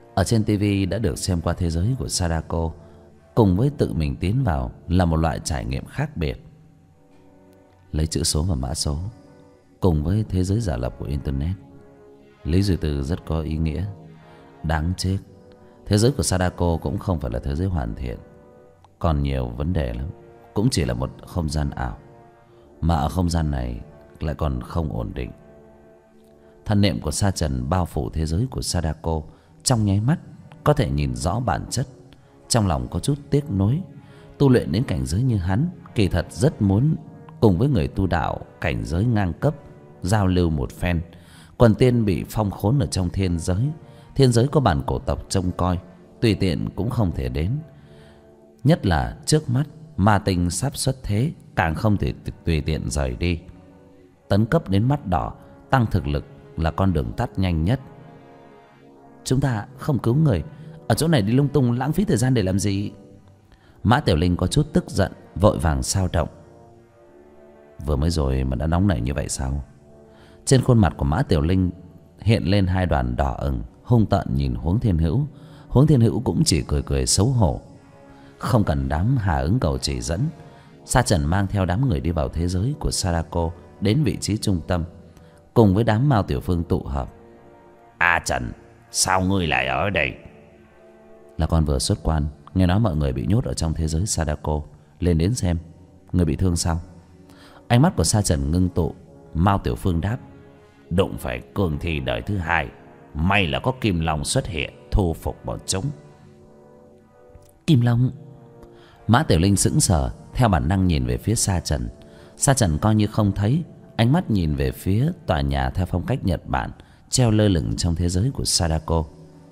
Ở trên tivi đã được xem qua thế giới của Sadako, cùng với tự mình tiến vào là một loại trải nghiệm khác biệt. Lấy chữ số và mã số cùng với thế giới giả lập của Internet, Lý Duy Tư rất có ý nghĩa. Đáng chết, thế giới của Sadako cũng không phải là thế giới hoàn thiện, còn nhiều vấn đề lắm. Cũng chỉ là một không gian ảo, mà ở không gian này lại còn không ổn định. Thần niệm của Sa Trần bao phủ thế giới của Sadako. Trong nháy mắt có thể nhìn rõ bản chất. Trong lòng có chút tiếc nuối. Tu luyện đến cảnh giới như hắn, kỳ thật rất muốn cùng với người tu đạo cảnh giới ngang cấp giao lưu một phen. Quần tiên bị phong khốn ở trong thiên giới. Thiên giới có bản cổ tộc trông coi, tùy tiện cũng không thể đến. Nhất là trước mắt ma tinh sắp xuất thế, càng không thể tùy tiện rời đi. Tấn cấp đến mắt đỏ, tăng thực lực là con đường tắt nhanh nhất. Chúng ta không cứu người, ở chỗ này đi lung tung lãng phí thời gian để làm gì? Mã Tiểu Linh có chút tức giận, vội vàng sao động. Vừa mới rồi mà đã nóng nảy như vậy sao? Trên khuôn mặt của Mã Tiểu Linh hiện lên hai đoàn đỏ ửng, hung tợn nhìn Huống Thiên Hữu. Huống Thiên Hữu cũng chỉ cười cười xấu hổ. Không cần đám Hà Ứng Cầu chỉ dẫn, Sa Trần mang theo đám người đi vào thế giới của Sadako, đến vị trí trung tâm, cùng với đám Mao Tiểu Phương tụ hợp. Trần, sao ngươi lại ở đây? Là con vừa xuất quan, nghe nói mọi người bị nhốt ở trong thế giới Sadako, lên đến xem. Người bị thương sao? Ánh mắt của Sa Trần ngưng tụ. Mao Tiểu Phương đáp: đụng phải cường thi đời thứ hai, may là có Kim Long xuất hiện thu phục bọn chúng. Kim Long? Mã Tiểu Linh sững sờ, theo bản năng nhìn về phía Sa Trần. Sa Trần coi như không thấy, ánh mắt nhìn về phía tòa nhà theo phong cách Nhật Bản treo lơ lửng trong thế giới của Sadako.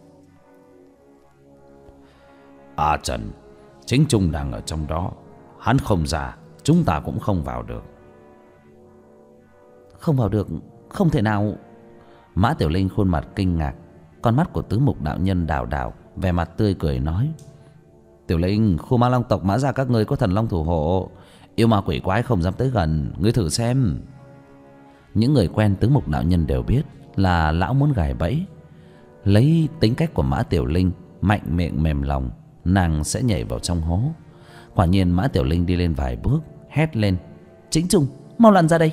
Trần, chính Trung đang ở trong đó, hắn không ra, chúng ta cũng không vào được. Không vào được? Không thể nào. Mã Tiểu Linh khuôn mặt kinh ngạc. Con mắt của Tứ Mục đạo nhân đảo đảo, vẻ mặt tươi cười nói: Tiểu Linh, khu Ma Long tộc Mã gia các ngươi có thần long thủ hộ, yêu ma quỷ quái không dám tới gần, ngươi thử xem. Những người quen Tứ Mục đạo nhân đều biết là lão muốn gài bẫy. Lấy tính cách của Mã Tiểu Linh, mạnh miệng mềm lòng, nàng sẽ nhảy vào trong hố. Quả nhiên Mã Tiểu Linh đi lên vài bước, hét lên: Chính Trung, mau lăn ra đây.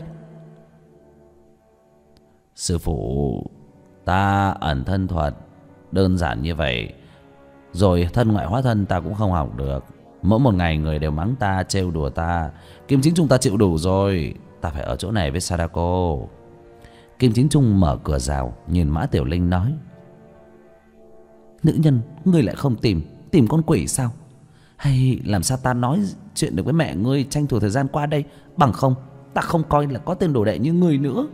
Sư phụ, ta ẩn thân thuật đơn giản như vậy, rồi thân ngoại hóa thân ta cũng không học được. Mỗi một ngày người đều mắng ta, trêu đùa ta. Kim Chính Trung ta chịu đủ rồi, ta phải ở chỗ này với Sadako. Kim Chính Trung mở cửa rào, nhìn Mã Tiểu Linh nói: Nữ nhân, ngươi lại không tìm con quỷ sao? Hay làm sao ta nói chuyện được với mẹ ngươi, tranh thủ thời gian qua đây, bằng không ta không coi là có tên đồ đệ như ngươi nữa.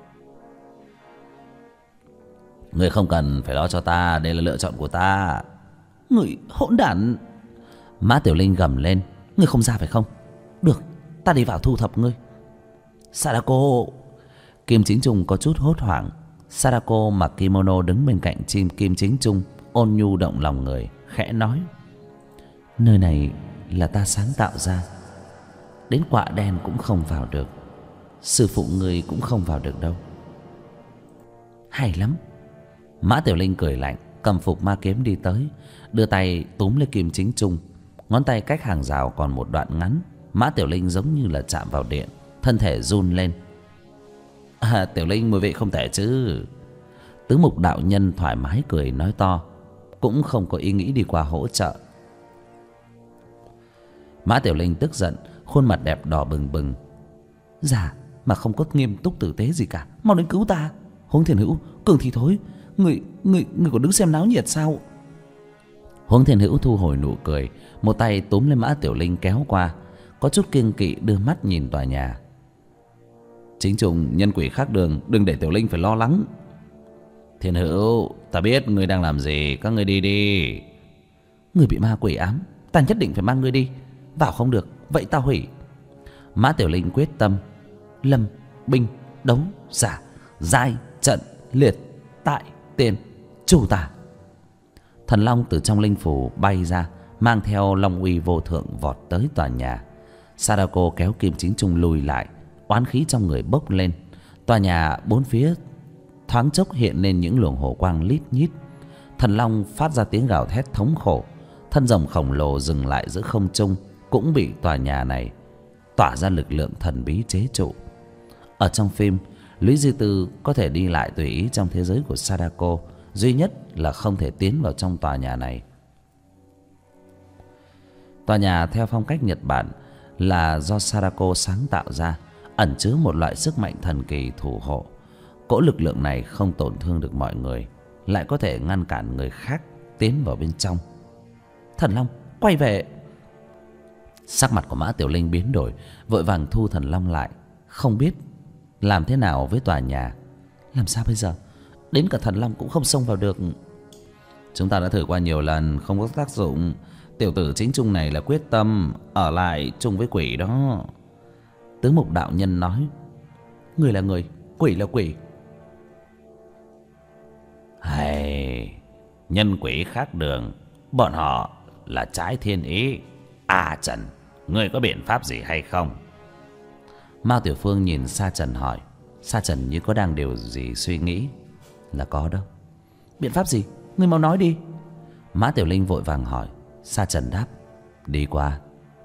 Ngươi không cần phải lo cho ta, đây là lựa chọn của ta. Ngươi hỗn đản! Mã Tiểu Linh gầm lên: Ngươi không ra phải không? Được, ta đi vào thu thập ngươi. Sadako! Kim Chính Trung có chút hốt hoảng. Sadako mặc kimono đứng bên cạnh Kim Chính Trung, ôn nhu động lòng người, khẽ nói: Nơi này là ta sáng tạo ra, đến quạ đen cũng không vào được, sư phụ ngươi cũng không vào được đâu. Hay lắm. Mã Tiểu Linh cười lạnh, cầm phục ma kiếm đi tới, đưa tay túm lấy Kim Chính Trung. Ngón tay cách hàng rào còn một đoạn ngắn. Mã Tiểu Linh giống như là chạm vào điện, thân thể run lên. Tiểu Linh mùi vị không thể chứ? Tứ Mục đạo nhân thoải mái cười nói to, cũng không có ý nghĩ đi qua hỗ trợ. Mã Tiểu Linh tức giận, khuôn mặt đẹp đỏ bừng bừng. Dạ mà không có nghiêm túc tử tế gì cả, mau đến cứu ta. Huống Thiên Hữu, cường thì thối, người còn đứng xem náo nhiệt sao? Huống Thiên Hữu thu hồi nụ cười, một tay túm lên Mã Tiểu Linh kéo qua, có chút kiêng kỵ đưa mắt nhìn tòa nhà. Chính Trung, nhân quỷ khác đường, đừng để Tiểu Linh phải lo lắng. Thiên Hữu, ta biết ngươi đang làm gì, các ngươi đi đi. Ngươi bị ma quỷ ám, ta nhất định phải mang ngươi đi. Vào không được, vậy ta hủy. Mã Tiểu Linh quyết tâm. Lâm, binh, đấu, giả, giai, trận, liệt, tại, tiền, chủ tả. Thần long từ trong linh phủ bay ra, mang theo long uy vô thượng vọt tới tòa nhà. Sadako kéo Kim Chính Trung lùi lại, oán khí trong người bốc lên. Tòa nhà bốn phía thoáng chốc hiện lên những luồng hổ quang lít nhít. Thần long phát ra tiếng gào thét thống khổ. Thân rồng khổng lồ dừng lại giữa không trung, cũng bị tòa nhà này tỏa ra lực lượng thần bí chế trụ. Ở trong phim, Lý Duy Tư có thể đi lại tùy ý trong thế giới của Sadako, duy nhất là không thể tiến vào trong tòa nhà này. Tòa nhà theo phong cách Nhật Bản là do Sadako sáng tạo ra, ẩn chứa một loại sức mạnh thần kỳ thủ hộ. Cỗ lực lượng này không tổn thương được mọi người, lại có thể ngăn cản người khác tiến vào bên trong. Thần long quay về. Sắc mặt của Mã Tiểu Linh biến đổi, vội vàng thu thần long lại. Không biết làm thế nào với tòa nhà. Làm sao bây giờ? Đến cả thần long cũng không xông vào được. Chúng ta đã thử qua nhiều lần, không có tác dụng. Tiểu tử chính trung này là quyết tâm ở lại chung với quỷ đó. Tướng Mục đạo nhân nói. Người là người, quỷ là quỷ. Hay, nhân quỷ khác đường, bọn họ là trái thiên ý. À Trần, ngươi có biện pháp gì hay không? Mao Tiểu Phương nhìn Sa Trần hỏi. Sa Trần như có đang điều gì suy nghĩ. Là có đâu. Biện pháp gì? Ngươi mau nói đi. Mã Tiểu Linh vội vàng hỏi. Sa Trần đáp. Đi qua.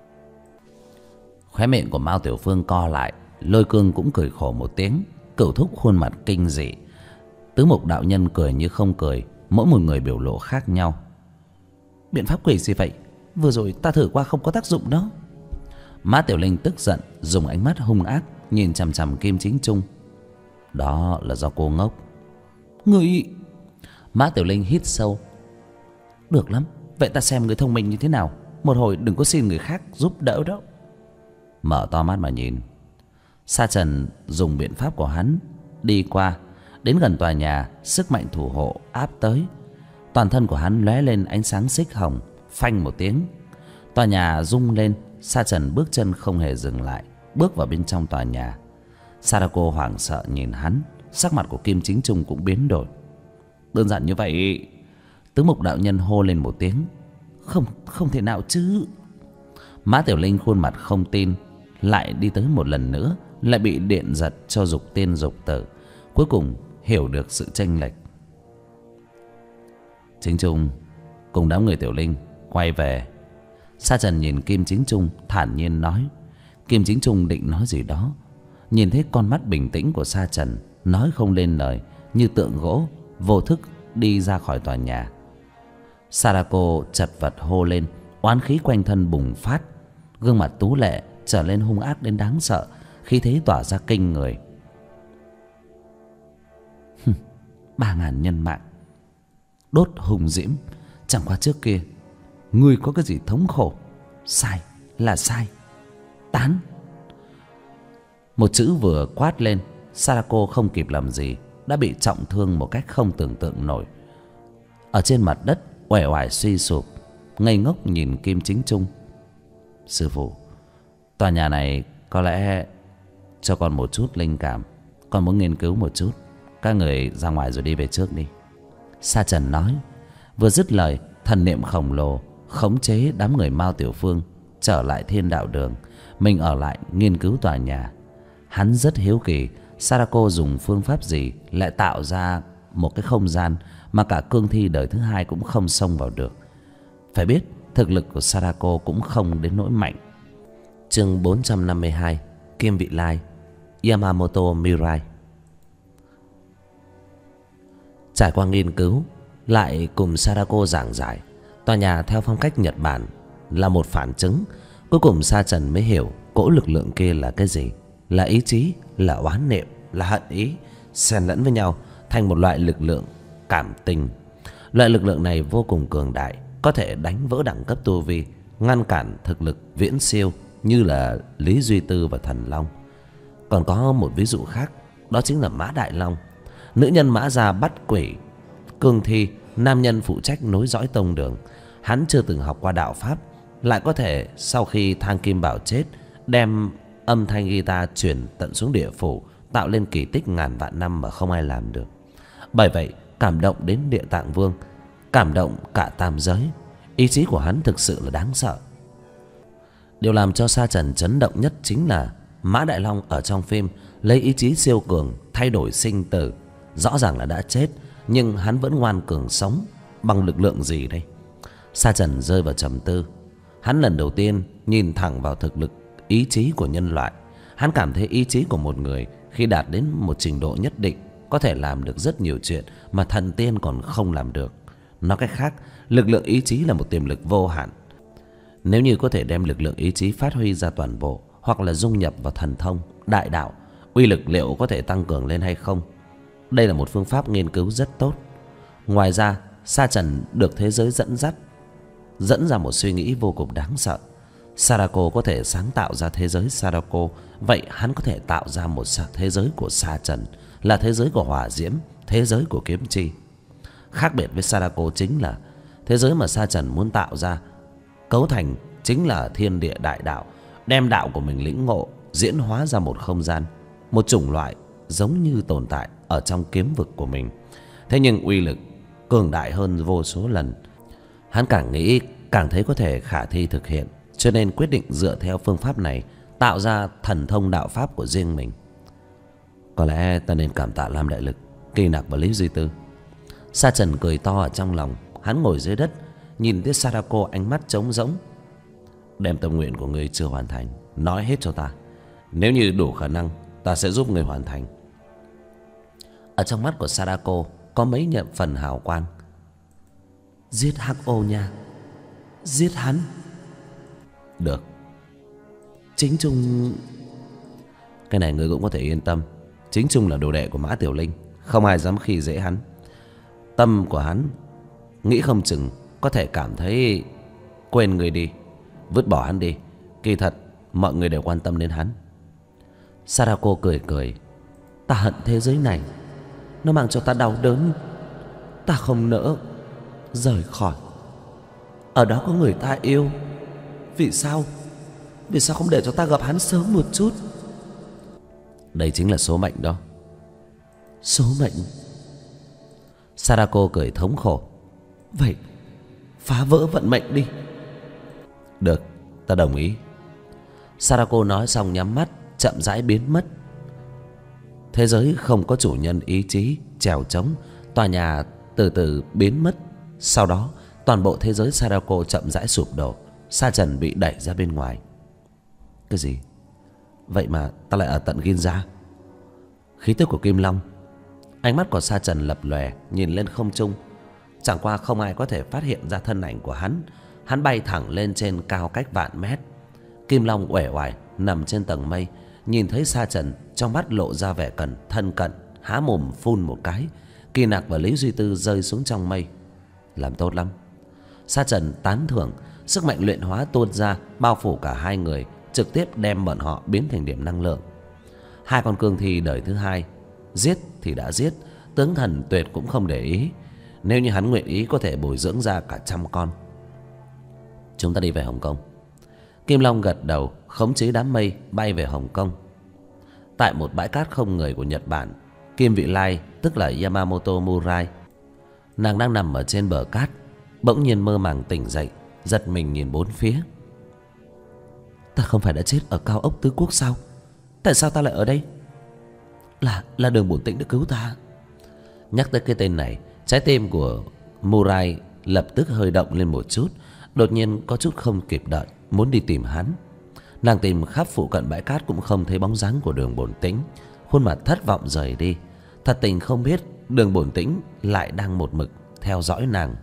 Khóe miệng của Mao Tiểu Phương co lại. Lôi Cương cũng cười khổ một tiếng. Cửu Thúc khuôn mặt kinh dị. Tứ Mục đạo nhân cười như không cười. Mỗi một người biểu lộ khác nhau. Biện pháp quỷ gì vậy? Vừa rồi ta thử qua không có tác dụng đó. Mã Tiểu Linh tức giận, dùng ánh mắt hung ác nhìn chằm chằm Kim Chính Trung. Đó là do cô ngốc. Người... Mã Tiểu Linh hít sâu. Được lắm, vậy ta xem người thông minh như thế nào. Một hồi đừng có xin người khác giúp đỡ đó. Mở to mắt mà nhìn. Sa Trần dùng biện pháp của hắn đi qua, đến gần tòa nhà. Sức mạnh thủ hộ áp tới. Toàn thân của hắn lóe lên ánh sáng xích hồng. Phanh một tiếng, tòa nhà rung lên. Sa Trần bước chân không hề dừng lại, bước vào bên trong tòa nhà. Sadako hoảng sợ nhìn hắn. Sắc mặt của Kim Chính Trung cũng biến đổi. Đơn giản như vậy? Tướng Mục đạo nhân hô lên một tiếng. Không thể nào chứ. Mã Tiểu Linh khuôn mặt không tin, lại đi tới một lần nữa, lại bị điện giật cho dục tiên dục tử. Cuối cùng hiểu được sự chênh lệch. Chính Trung cùng đám người Tiểu Linh quay về. Sa Trần nhìn Kim Chính Trung thản nhiên nói. Kim Chính Trung định nói gì đó, nhìn thấy con mắt bình tĩnh của Sa Trần, nói không lên lời, như tượng gỗ, vô thức đi ra khỏi tòa nhà. Sadako chật vật hô lên, oán khí quanh thân bùng phát. Gương mặt tú lệ trở lên hung ác đến đáng sợ, khí thế tỏa ra kinh người. 3.000 nhân mạng đốt hùng diễm, chẳng qua trước kia ngươi có cái gì thống khổ. Sai là sai. Tán. Một chữ vừa quát lên, Sadako không kịp làm gì đã bị trọng thương một cách không tưởng tượng nổi. Ở trên mặt đất uể oải suy sụp, ngây ngốc nhìn Kim Chính Trung. Sư phụ, tòa nhà này có lẽ cho con một chút linh cảm, con muốn nghiên cứu một chút. Các người ra ngoài rồi đi về trước đi. Sa Trần nói. Vừa dứt lời, thần niệm khổng lồ khống chế đám người Mao Tiểu Phương trở lại Thiên Đạo Đường. Mình ở lại nghiên cứu tòa nhà. Hắn rất hiếu kỳ Sadako dùng phương pháp gì lại tạo ra một cái không gian mà cả cương thi đời thứ hai cũng không xông vào được. Phải biết thực lực của Sadako cũng không đến nỗi mạnh. Chương 452, Kim Vị Lai, Yamamoto Mirai. Trải qua nghiên cứu, lại cùng Sadako giảng giải tòa nhà theo phong cách Nhật Bản là một phản chứng. Cuối cùng Sa Trần mới hiểu cỗ lực lượng kia là cái gì. Là ý chí, là oán niệm, là hận ý, xen lẫn với nhau thành một loại lực lượng cảm tình. Loại lực lượng này vô cùng cường đại, có thể đánh vỡ đẳng cấp tu vi, ngăn cản thực lực viễn siêu như là Lý Duy Tư và Thần Long. Còn có một ví dụ khác, đó chính là Mã Đại Long. Nữ nhân Mã gia bắt quỷ cương thi, nam nhân phụ trách nối dõi tông đường. Hắn chưa từng học qua đạo pháp, lại có thể sau khi Thang Kim Bảo chết đem âm thanh guitar chuyển tận xuống địa phủ, tạo lên kỳ tích ngàn vạn năm mà không ai làm được. Bởi vậy cảm động đến Địa Tạng Vương, cảm động cả tam giới. Ý chí của hắn thực sự là đáng sợ. Điều làm cho Sa Trần chấn động nhất chính là Mã Đại Long ở trong phim lấy ý chí siêu cường thay đổi sinh tử. Rõ ràng là đã chết, nhưng hắn vẫn ngoan cường sống. bằng lực lượng gì đây? Sa Trần rơi vào trầm tư. Hắn lần đầu tiên nhìn thẳng vào thực lực ý chí của nhân loại. Hắn cảm thấy ý chí của một người khi đạt đến một trình độ nhất định có thể làm được rất nhiều chuyện mà thần tiên còn không làm được. Nói cách khác, lực lượng ý chí là một tiềm lực vô hạn. Nếu như có thể đem lực lượng ý chí phát huy ra toàn bộ, hoặc là dung nhập vào thần thông, đại đạo, uy lực liệu có thể tăng cường lên hay không? Đây là một phương pháp nghiên cứu rất tốt. Ngoài ra, Sa Trần được thế giới dẫn ra một suy nghĩ vô cùng đáng sợ. Sadako có thể sáng tạo ra thế giới Sadako, vậy hắn có thể tạo ra một thế giới của Sa Trần, là thế giới của hỏa diễm, thế giới của kiếm chi. Khác biệt với Sadako chính là thế giới mà Sa Trần muốn tạo ra cấu thành chính là thiên địa đại đạo, đem đạo của mình lĩnh ngộ diễn hóa ra một không gian, một chủng loại giống như tồn tại ở trong kiếm vực của mình. Thế nhưng uy lực cường đại hơn vô số lần. Hắn càng nghĩ càng thấy có thể khả thi thực hiện, cho nên quyết định dựa theo phương pháp này tạo ra thần thông đạo pháp của riêng mình. Có lẽ ta nên cảm tạ Lam Đại Lực, Kỳ Nặc và Lý Duy Tư. Sa Trần cười to ở trong lòng. Hắn ngồi dưới đất nhìn thấy Sadako, ánh mắt trống rỗng. Đem tâm nguyện của ngươi chưa hoàn thành nói hết cho ta. Nếu như đủ khả năng, ta sẽ giúp ngươi hoàn thành. Ở trong mắt của Sadako có mấy nhậm phần hào quang. Giết Hắc Ô nha, giết hắn. Được. Chính Trung, cái này ngươi cũng có thể yên tâm. Chính Trung là đồ đệ của Mã Tiểu Linh, không ai dám khi dễ hắn. Tâm của hắn nghĩ không chừng có thể cảm thấy quên người đi, vứt bỏ hắn đi. Kỳ thật mọi người đều quan tâm đến hắn. Sadako cười cười. Ta hận thế giới này, nó mang cho ta đau đớn. Ta không nỡ rời khỏi. Ở đó có người ta yêu. Vì sao không để cho ta gặp hắn sớm một chút? Đây chính là số mệnh đó. Số mệnh? Sadako cười thống khổ. Vậy phá vỡ vận mệnh đi. Được, ta đồng ý. Sadako nói xong nhắm mắt, chậm rãi biến mất. Thế giới không có chủ nhân ý chí trèo trống, tòa nhà từ từ biến mất. Sau đó toàn bộ thế giới Sadako chậm rãi sụp đổ. Sa Trần bị đẩy ra bên ngoài. Cái gì? Vậy mà ta lại ở tận Ginza. Khí tức của Kim Long. Ánh mắt của Sa Trần lập lòe nhìn lên không trung. Chẳng qua không ai có thể phát hiện ra thân ảnh của hắn. Hắn bay thẳng lên trên cao cách vạn mét. Kim Long uể oải nằm trên tầng mây, nhìn thấy Sa Trần, trong mắt lộ ra vẻ thân cận, há mồm phun một cái. Kỳ Nặc và Lý Duy Tư rơi xuống trong mây. Làm tốt lắm. Sa Trần tán thưởng. Sức mạnh luyện hóa tuôn ra bao phủ cả hai người, trực tiếp đem bọn họ biến thành điểm năng lượng. Hai con cương thi đời thứ hai, giết thì đã giết, tướng thần tuyệt cũng không để ý. Nếu như hắn nguyện ý có thể bồi dưỡng ra cả 100 con. Chúng ta đi về Hồng Kông. Kim Long gật đầu, khống chế đám mây bay về Hồng Kông. Tại một bãi cát không người của Nhật Bản, Kim Vị Lai, tức là Yamamoto Murai, nàng đang nằm ở trên bờ cát, bỗng nhiên mơ màng tỉnh dậy, giật mình nhìn bốn phía. Ta không phải đã chết ở cao ốc Tứ Quốc sao? Tại sao ta lại ở đây? Là Đường Bổn Tĩnh đã cứu ta. Nhắc tới cái tên này, trái tim của Murai lập tức hơi động lên một chút. Đột nhiên có chút không kịp đợi, muốn đi tìm hắn. Nàng tìm khắp phụ cận bãi cát cũng không thấy bóng dáng của Đường Bổn Tĩnh, khuôn mặt thất vọng rời đi. Thật tình không biết Đường Bổn Tĩnh lại đang một mực theo dõi nàng.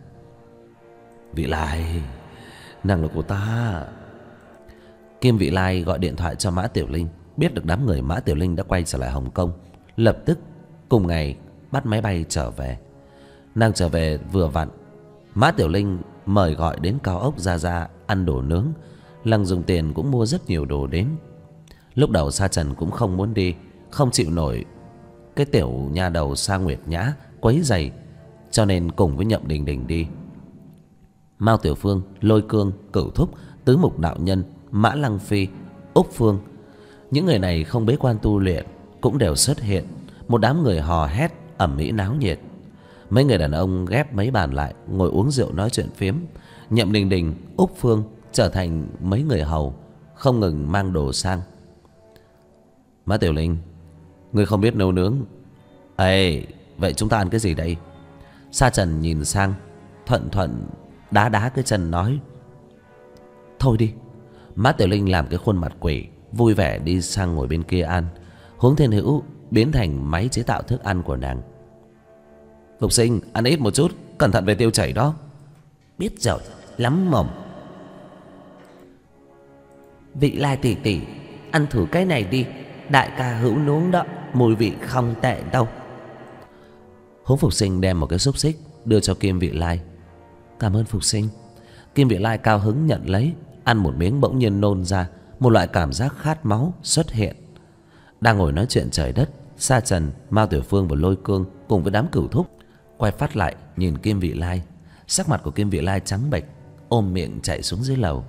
Vị Lai, nàng là của ta. Kim Vị Lai gọi điện thoại cho Mã Tiểu Linh, biết được đám người Mã Tiểu Linh đã quay trở lại Hồng Kông, lập tức cùng ngày bắt máy bay trở về. Nàng trở về vừa vặn, Mã Tiểu Linh mời gọi đến cao ốc Gia ăn đồ nướng. Lăng dùng tiền cũng mua rất nhiều đồ đến. Lúc đầu Sa Trần cũng không muốn đi, không chịu nổi cái tiểu nha đầu Sa Nguyệt Nhã quấy rầy, cho nên cùng với Nhậm Đình Đình đi. Mao Tiểu Phương, Lôi Cương, Cửu Thúc, Tứ Mục Đạo Nhân, Mã Lăng Phi, Úc Phương, những người này không bế quan tu luyện cũng đều xuất hiện. Một đám người hò hét ầm ĩ náo nhiệt. Mấy người đàn ông ghép mấy bàn lại ngồi uống rượu nói chuyện phiếm. Nhậm Đình Đình, Úc Phương trở thành mấy người hầu, không ngừng mang đồ sang. Mã Tiểu Linh, ngươi không biết nấu nướng. Ê, vậy chúng ta ăn cái gì đây? Sa Trần nhìn sang, thuận thuận đá đá cái chân nói: thôi đi. Mã Tiểu Linh làm cái khuôn mặt quỷ, vui vẻ đi sang ngồi bên kia ăn. Huống Thiên Hữu biến thành máy chế tạo thức ăn của nàng. Phục sinh, ăn ít một chút, cẩn thận về tiêu chảy đó. Biết rồi, lắm mồm. Vị Lai tỷ tỷ, ăn thử cái này đi, đại ca Hữu nướng đó, mùi vị không tệ đâu. Huống Phục Sinh đem một cái xúc xích đưa cho Kim Vị Lai. Cảm ơn Phục Sinh. Kim Vị Lai cao hứng nhận lấy, ăn một miếng bỗng nhiên nôn ra, một loại cảm giác khát máu xuất hiện. Đang ngồi nói chuyện trời đất, Sa Trần, Mao Tiểu Phương và Lôi Cương cùng với đám cửu thúc quay phát lại nhìn Kim Vị Lai. Sắc mặt của Kim Vị Lai trắng bệch, ôm miệng chạy xuống dưới lầu.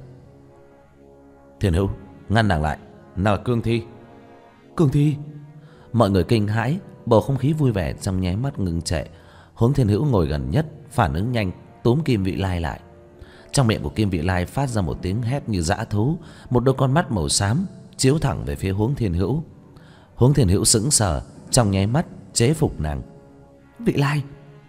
Thiên Hữu, ngăn nàng lại, nào là Cương Thi. Cương Thi? Mọi người kinh hãi, bầu không khí vui vẻ trong nháy mắt ngừng trệ. Huống Thiên Hữu ngồi gần nhất phản ứng nhanh, túm Kim Vị Lai lại. Trong miệng của Kim Vị Lai phát ra một tiếng hét như dã thú, một đôi con mắt màu xám chiếu thẳng về phía Huống Thiên Hữu. Huống Thiên Hữu sững sờ, trong nháy mắt chế phục nàng. Vị Lai.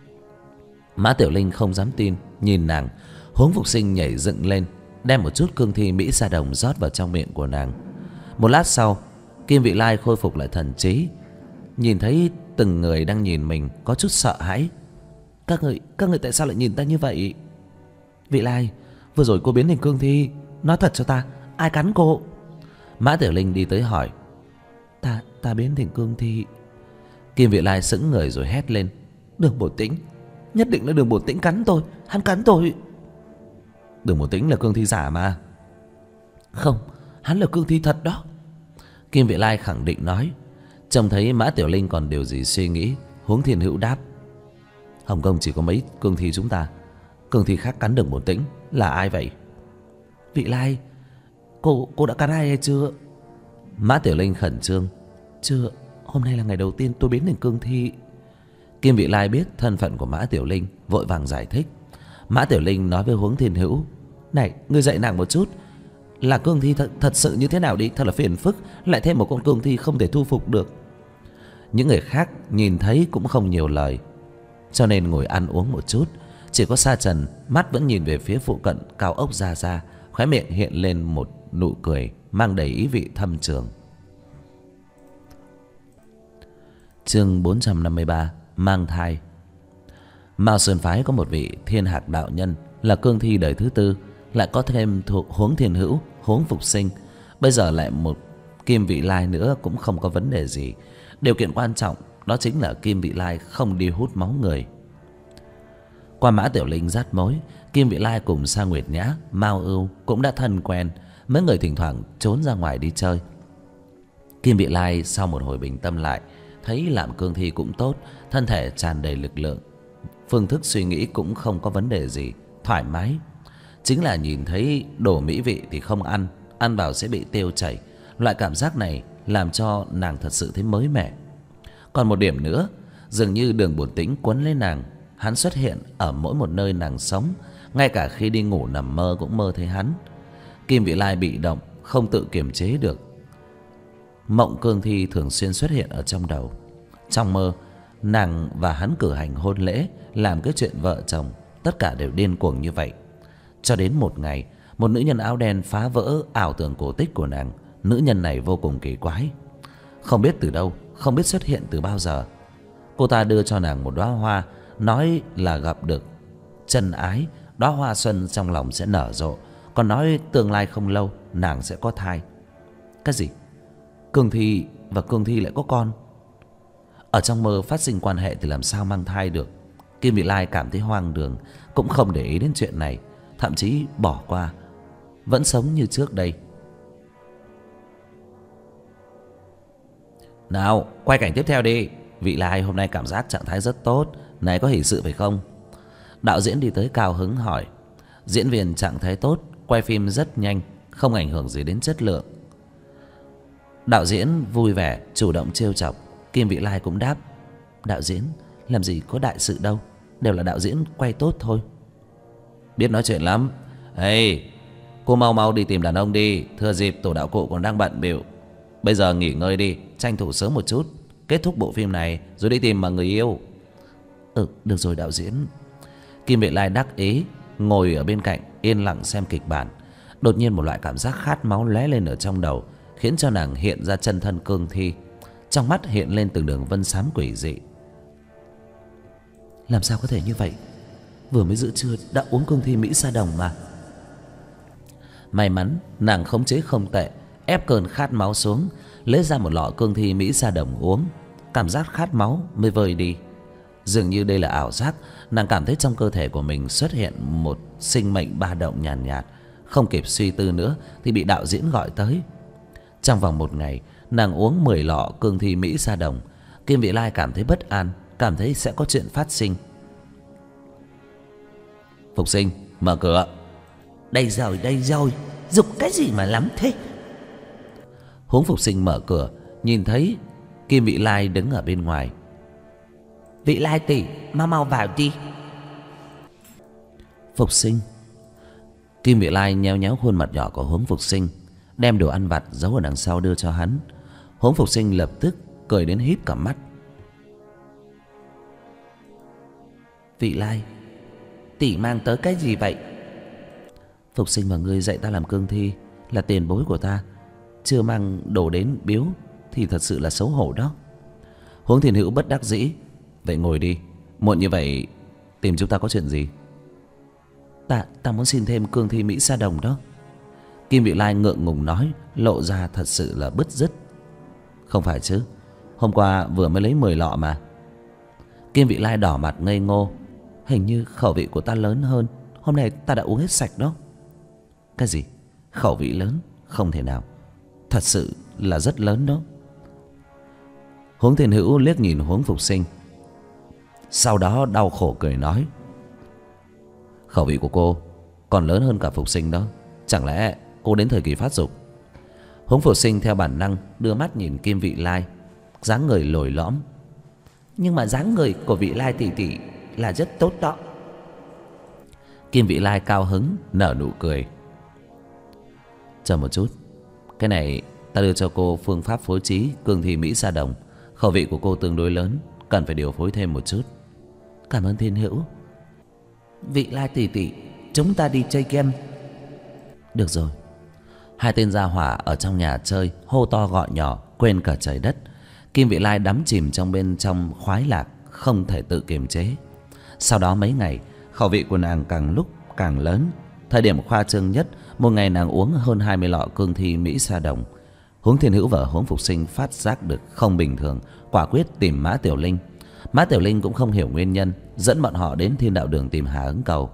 Mã Tiểu Linh không dám tin nhìn nàng. Huống Phục Sinh nhảy dựng lên, đem một chút cương thi Mỹ Sa Đồng rót vào trong miệng của nàng. Một lát sau, Kim Vị Lai khôi phục lại thần trí, nhìn thấy từng người đang nhìn mình có chút sợ hãi. Các người tại sao lại nhìn ta như vậy? Vị Lai, vừa rồi cô biến thành cương thi, nói thật cho ta, ai cắn cô? Mã Tiểu Linh đi tới hỏi. Ta biến thành cương thi. Kim Vị Lai sững người rồi hét lên. Đường Bổn Tĩnh, nhất định là Đường Bổn Tĩnh cắn tôi, hắn cắn tôi. Đường Bổn Tĩnh là cương thi giả mà. Không, hắn là cương thi thật đó, Kim Vị Lai khẳng định nói. Trông thấy Mã Tiểu Linh còn điều gì suy nghĩ, Huống Thiên Hữu đáp. Hồng Kông chỉ có mấy cương thi chúng ta, cương thi khác cắn Đường Bổn Tĩnh là ai vậy? Vị Lai, cô đã cắn ai hay chưa? Mã Tiểu Linh khẩn trương. Chưa, hôm nay là ngày đầu tiên tôi biến thành cương thi. Kim Vị Lai biết thân phận của Mã Tiểu Linh, vội vàng giải thích. Mã Tiểu Linh nói với Huống Thiên Hữu. Này, ngươi dạy nàng một chút, là cương thi thật sự như thế nào đi, thật là phiền phức, lại thêm một con cương thi không thể thu phục được. Những người khác nhìn thấy cũng không nhiều lời, cho nên ngồi ăn uống một chút. Chỉ có Sa Trần mắt vẫn nhìn về phía phụ cận cao ốc Gia Gia, khóe miệng hiện lên một nụ cười mang đầy ý vị thâm trường. Chương 453, mang thai. Mao Sơn phái có một vị Thiên Hạc đạo nhân là cương thi đời thứ tư, lại có thêm Huống Thiên Hữu, Huống Phục Sinh, bây giờ lại một Kim Vị Lai nữa cũng không có vấn đề gì. Điều kiện quan trọng đó chính là Kim Vị Lai không đi hút máu người. Qua Mã Tiểu Linh dắt mối, Kim Vị Lai cùng Sa Nguyệt Nhã, Mao Ưu cũng đã thân quen, mấy người thỉnh thoảng trốn ra ngoài đi chơi. Kim Vị Lai sau một hồi bình tâm lại, thấy làm cương thi cũng tốt, thân thể tràn đầy lực lượng, phương thức suy nghĩ cũng không có vấn đề gì, thoải mái. Chính là nhìn thấy đồ mỹ vị thì không ăn, ăn vào sẽ bị tiêu chảy. Loại cảm giác này làm cho nàng thật sự thấy mới mẻ. Còn một điểm nữa, dường như Đường Bổn Tĩnh quấn lấy nàng. Hắn xuất hiện ở mỗi một nơi nàng sống, ngay cả khi đi ngủ nằm mơ cũng mơ thấy hắn. Kim Vị Lai bị động, không tự kiềm chế được. Mộng cương thi thường xuyên xuất hiện ở trong đầu. Trong mơ, nàng và hắn cử hành hôn lễ, làm cái chuyện vợ chồng, tất cả đều điên cuồng như vậy. Cho đến một ngày, một nữ nhân áo đen phá vỡ ảo tưởng cổ tích của nàng. Nữ nhân này vô cùng kỳ quái, không biết từ đâu, không biết xuất hiện từ bao giờ. Cô ta đưa cho nàng một đóa hoa, nói là gặp được chân ái, đóa hoa xuân trong lòng sẽ nở rộ, còn nói tương lai không lâu nàng sẽ có thai. Cái gì? Cương thi và cương thi lại có con? Ở trong mơ phát sinh quan hệ thì làm sao mang thai được? Kim Vị Lai cảm thấy hoang đường, cũng không để ý đến chuyện này, thậm chí bỏ qua, vẫn sống như trước đây. Nào, quay cảnh tiếp theo đi. Vị Lai hôm nay cảm giác trạng thái rất tốt, này có hỷ sự phải không? Đạo diễn đi tới cao hứng hỏi. Diễn viên trạng thái tốt, quay phim rất nhanh, không ảnh hưởng gì đến chất lượng. Đạo diễn vui vẻ, chủ động trêu chọc. Kim Vị Lai cũng đáp. Đạo diễn làm gì có đại sự đâu, đều là đạo diễn quay tốt thôi. Biết nói chuyện lắm. Hey, cô mau mau đi tìm đàn ông đi, thừa dịp tổ đạo cụ còn đang bận bịu. Bây giờ nghỉ ngơi đi, tranh thủ sớm một chút, kết thúc bộ phim này rồi đi tìm mà người yêu. Được rồi đạo diễn. Kim Vị Lai đắc ý ngồi ở bên cạnh yên lặng xem kịch bản. Đột nhiên một loại cảm giác khát máu lóe lên ở trong đầu, khiến cho nàng hiện ra chân thân cương thi. Trong mắt hiện lên từng đường vân xám quỷ dị. Làm sao có thể như vậy? Vừa mới giữa trưa đã uống cương thi Mỹ Sa Đồng mà. May mắn nàng khống chế không tệ, ép cơn khát máu xuống, lấy ra một lọ cương thi Mỹ Sa Đồng uống. Cảm giác khát máu mới vơi đi. Dường như đây là ảo giác, nàng cảm thấy trong cơ thể của mình xuất hiện một sinh mệnh ba động nhàn nhạt. Không kịp suy tư nữa thì bị đạo diễn gọi tới. Trong vòng 1 ngày, nàng uống 10 lọ cương thi Mỹ Sa Đồng. Kim Vị Lai cảm thấy bất an, cảm thấy sẽ có chuyện phát sinh. Phục sinh, mở cửa. Đây rồi, giục cái gì mà lắm thế? Huống Phục sinh mở cửa, nhìn thấy Kim Vị Lai đứng ở bên ngoài. Vị Lai tỷ, mau vào đi. Phục sinh. Kim Vị Lai nhéo nhéo khuôn mặt nhỏ của Huống Phục sinh, đem đồ ăn vặt giấu ở đằng sau đưa cho hắn. Huống Phục sinh lập tức cười đến híp cả mắt. Vị Lai, tỷ mang tới cái gì vậy? Phục sinh mà ngươi dạy ta làm cương thi, là tiền bối của ta, chưa mang đồ đến biếu thì thật sự là xấu hổ đó. Huống Thiên Hữu bất đắc dĩ. Vậy ngồi đi, muộn như vậy tìm chúng ta có chuyện gì? Ta muốn xin thêm cương thi Mỹ Sa Đồng đó. Kim Vị Lai ngượng ngùng nói, lộ ra thật sự là bứt rứt. Không phải chứ, hôm qua vừa mới lấy 10 lọ mà. Kim Vị Lai đỏ mặt ngây ngô. Hình như khẩu vị của ta lớn hơn, hôm nay ta đã uống hết sạch đó. Cái gì? Khẩu vị lớn? Không thể nào, thật sự là rất lớn đó. Huống Thiên Hữu liếc nhìn Huống Phục sinh, sau đó đau khổ cười nói, khẩu vị của cô còn lớn hơn cả Phục sinh đó. Chẳng lẽ cô đến thời kỳ phát dục? Huống Phục sinh theo bản năng đưa mắt nhìn Kim Vị Lai, dáng người lồi lõm. Nhưng mà dáng người của Vị Lai tỷ tỷ là rất tốt đó. Kim Vị Lai cao hứng nở nụ cười. Chờ một chút, cái này ta đưa cho cô phương pháp phối trí cương thi Mỹ Sa Đồng. Khẩu vị của cô tương đối lớn, cần phải điều phối thêm một chút. Cảm ơn Thiên Hữu. Vị Lai tỷ tỷ, chúng ta đi chơi game. Được rồi. Hai tên gia hỏa ở trong nhà chơi, hô to gọi nhỏ, quên cả trời đất. Kim Vị Lai đắm chìm trong bên trong khoái lạc, không thể tự kiềm chế. Sau đó mấy ngày, khẩu vị của nàng càng lúc càng lớn. Thời điểm khoa trương nhất, một ngày nàng uống hơn 20 lọ cương thi Mỹ Sa Đồng. Huống Thiên Hữu và Huống Phục sinh phát giác được không bình thường, quả quyết tìm Mã Tiểu Linh. Mã Tiểu Linh cũng không hiểu nguyên nhân, dẫn bọn họ đến Thiên Đạo Đường tìm Hà Ứng Cầu.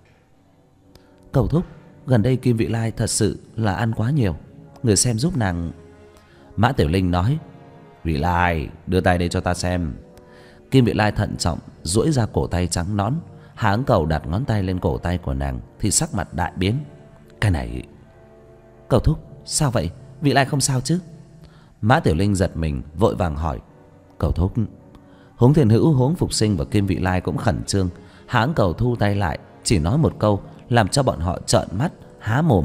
Cầu thúc, gần đây Kim Vị Lai thật sự là ăn quá nhiều, người xem giúp nàng. Mã Tiểu Linh nói. Vị Lai, đưa tay đây cho ta xem. Kim Vị Lai thận trọng duỗi ra cổ tay trắng nõn. Hà Ứng Cầu đặt ngón tay lên cổ tay của nàng thì sắc mặt đại biến. Cái này... Cầu thúc, sao vậy? Vị Lai không sao chứ? Mã Tiểu Linh giật mình vội vàng hỏi. Cầu thúc. Huống Thiên Hữu, Huống Phục sinh và Kim Vị Lai cũng khẩn trương. Hà Ứng Cầu thu tay lại, chỉ nói một câu làm cho bọn họ trợn mắt há mồm.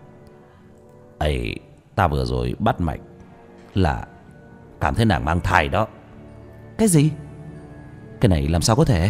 Ấy, ta vừa rồi bắt mạch là cảm thấy nàng mang thai đó. Cái gì? Cái này làm sao có thể?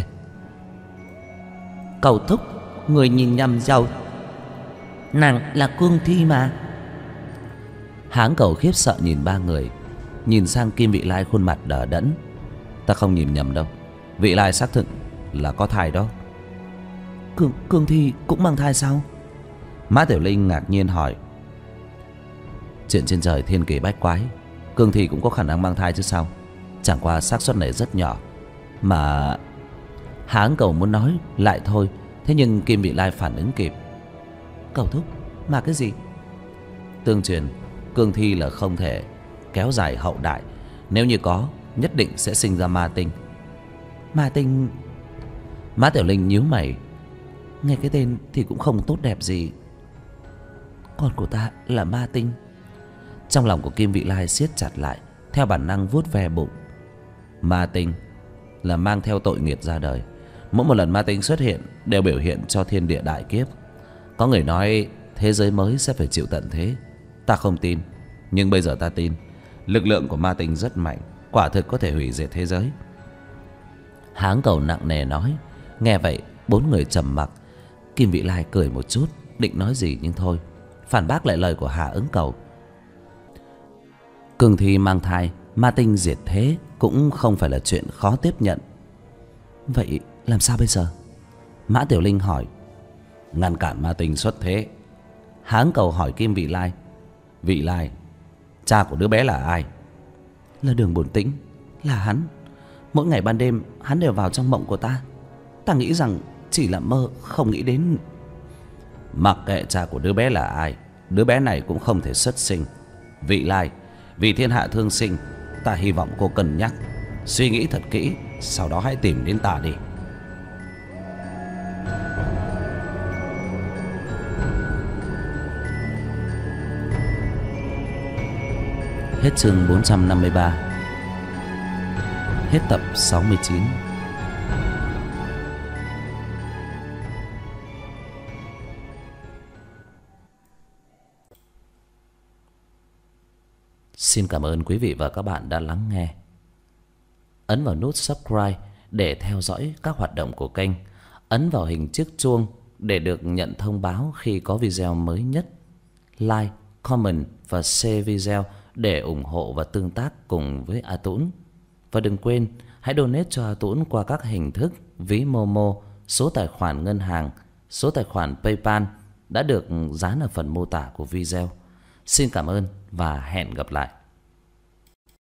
Cầu thúc, người nhìn nhầm rồi, nàng là cương thi mà. Hà Ứng Cầu khiếp sợ nhìn ba người, nhìn sang Kim Vị Lai khuôn mặt đờ đẫn. Ta không nhìn nhầm đâu, Vị Lai xác thực là có thai đó. Cương thi cũng mang thai sao? Mã Tiểu Linh ngạc nhiên hỏi. Chuyện trên trời thiên kỳ bách quái, cương thi cũng có khả năng mang thai chứ sao. Chẳng qua xác suất này rất nhỏ mà. Hà Ứng Cầu muốn nói lại thôi, thế nhưng Kim Vị Lai phản ứng kịp. Cầu thúc, mà cái gì? Tương truyền cương thi là không thể kéo dài hậu đại, nếu như có nhất định sẽ sinh ra ma tinh. Ma tinh? Mã Tiểu Linh nhíu mày. Nghe cái tên thì cũng không tốt đẹp gì. Con của ta là ma tinh. Trong lòng của Kim Vị Lai siết chặt lại, theo bản năng vuốt ve bụng. Ma tinh là mang theo tội nghiệt ra đời. Mỗi một lần ma tinh xuất hiện đều biểu hiện cho thiên địa đại kiếp. Có người nói thế giới mới sẽ phải chịu tận thế. Ta không tin, nhưng bây giờ ta tin. Lực lượng của ma tinh rất mạnh, quả thực có thể hủy diệt thế giới. Hà Ứng Cầu nặng nề nói. Nghe vậy Bốn người trầm mặc. Kim Vị Lai cười một chút, định nói gì nhưng thôi, phản bác lại lời của Hà Ứng Cầu. Cương thi mang thai, ma tinh diệt thế cũng không phải là chuyện khó tiếp nhận. Vậy làm sao bây giờ? Mã Tiểu Linh hỏi. Ngăn cản ma tinh xuất thế. Hà Ứng Cầu hỏi Kim Vị Lai. Vị Lai, cha của đứa bé là ai? Là Đường Bổn Tĩnh, là hắn. Mỗi ngày ban đêm hắn đều vào trong mộng của ta. Ta nghĩ rằng chỉ là mơ, không nghĩ đến. Mặc kệ cha của đứa bé là ai, đứa bé này cũng không thể xuất sinh. Vị Lai, vì thiên hạ thương sinh, ta hy vọng cô cân nhắc, suy nghĩ thật kỹ, sau đó hãy tìm đến ta đi. Hết chương 453. Hết tập 69. Xin cảm ơn quý vị và các bạn đã lắng nghe. Ấn vào nút subscribe để theo dõi các hoạt động của kênh. Ấn vào hình chiếc chuông để được nhận thông báo khi có video mới nhất. Like, comment và share video để ủng hộ và tương tác cùng với A Tũng. Và đừng quên hãy donate cho A Tũng qua các hình thức ví Momo, số tài khoản ngân hàng, số tài khoản PayPal đã được dán ở phần mô tả của video. Xin cảm ơn và hẹn gặp lại.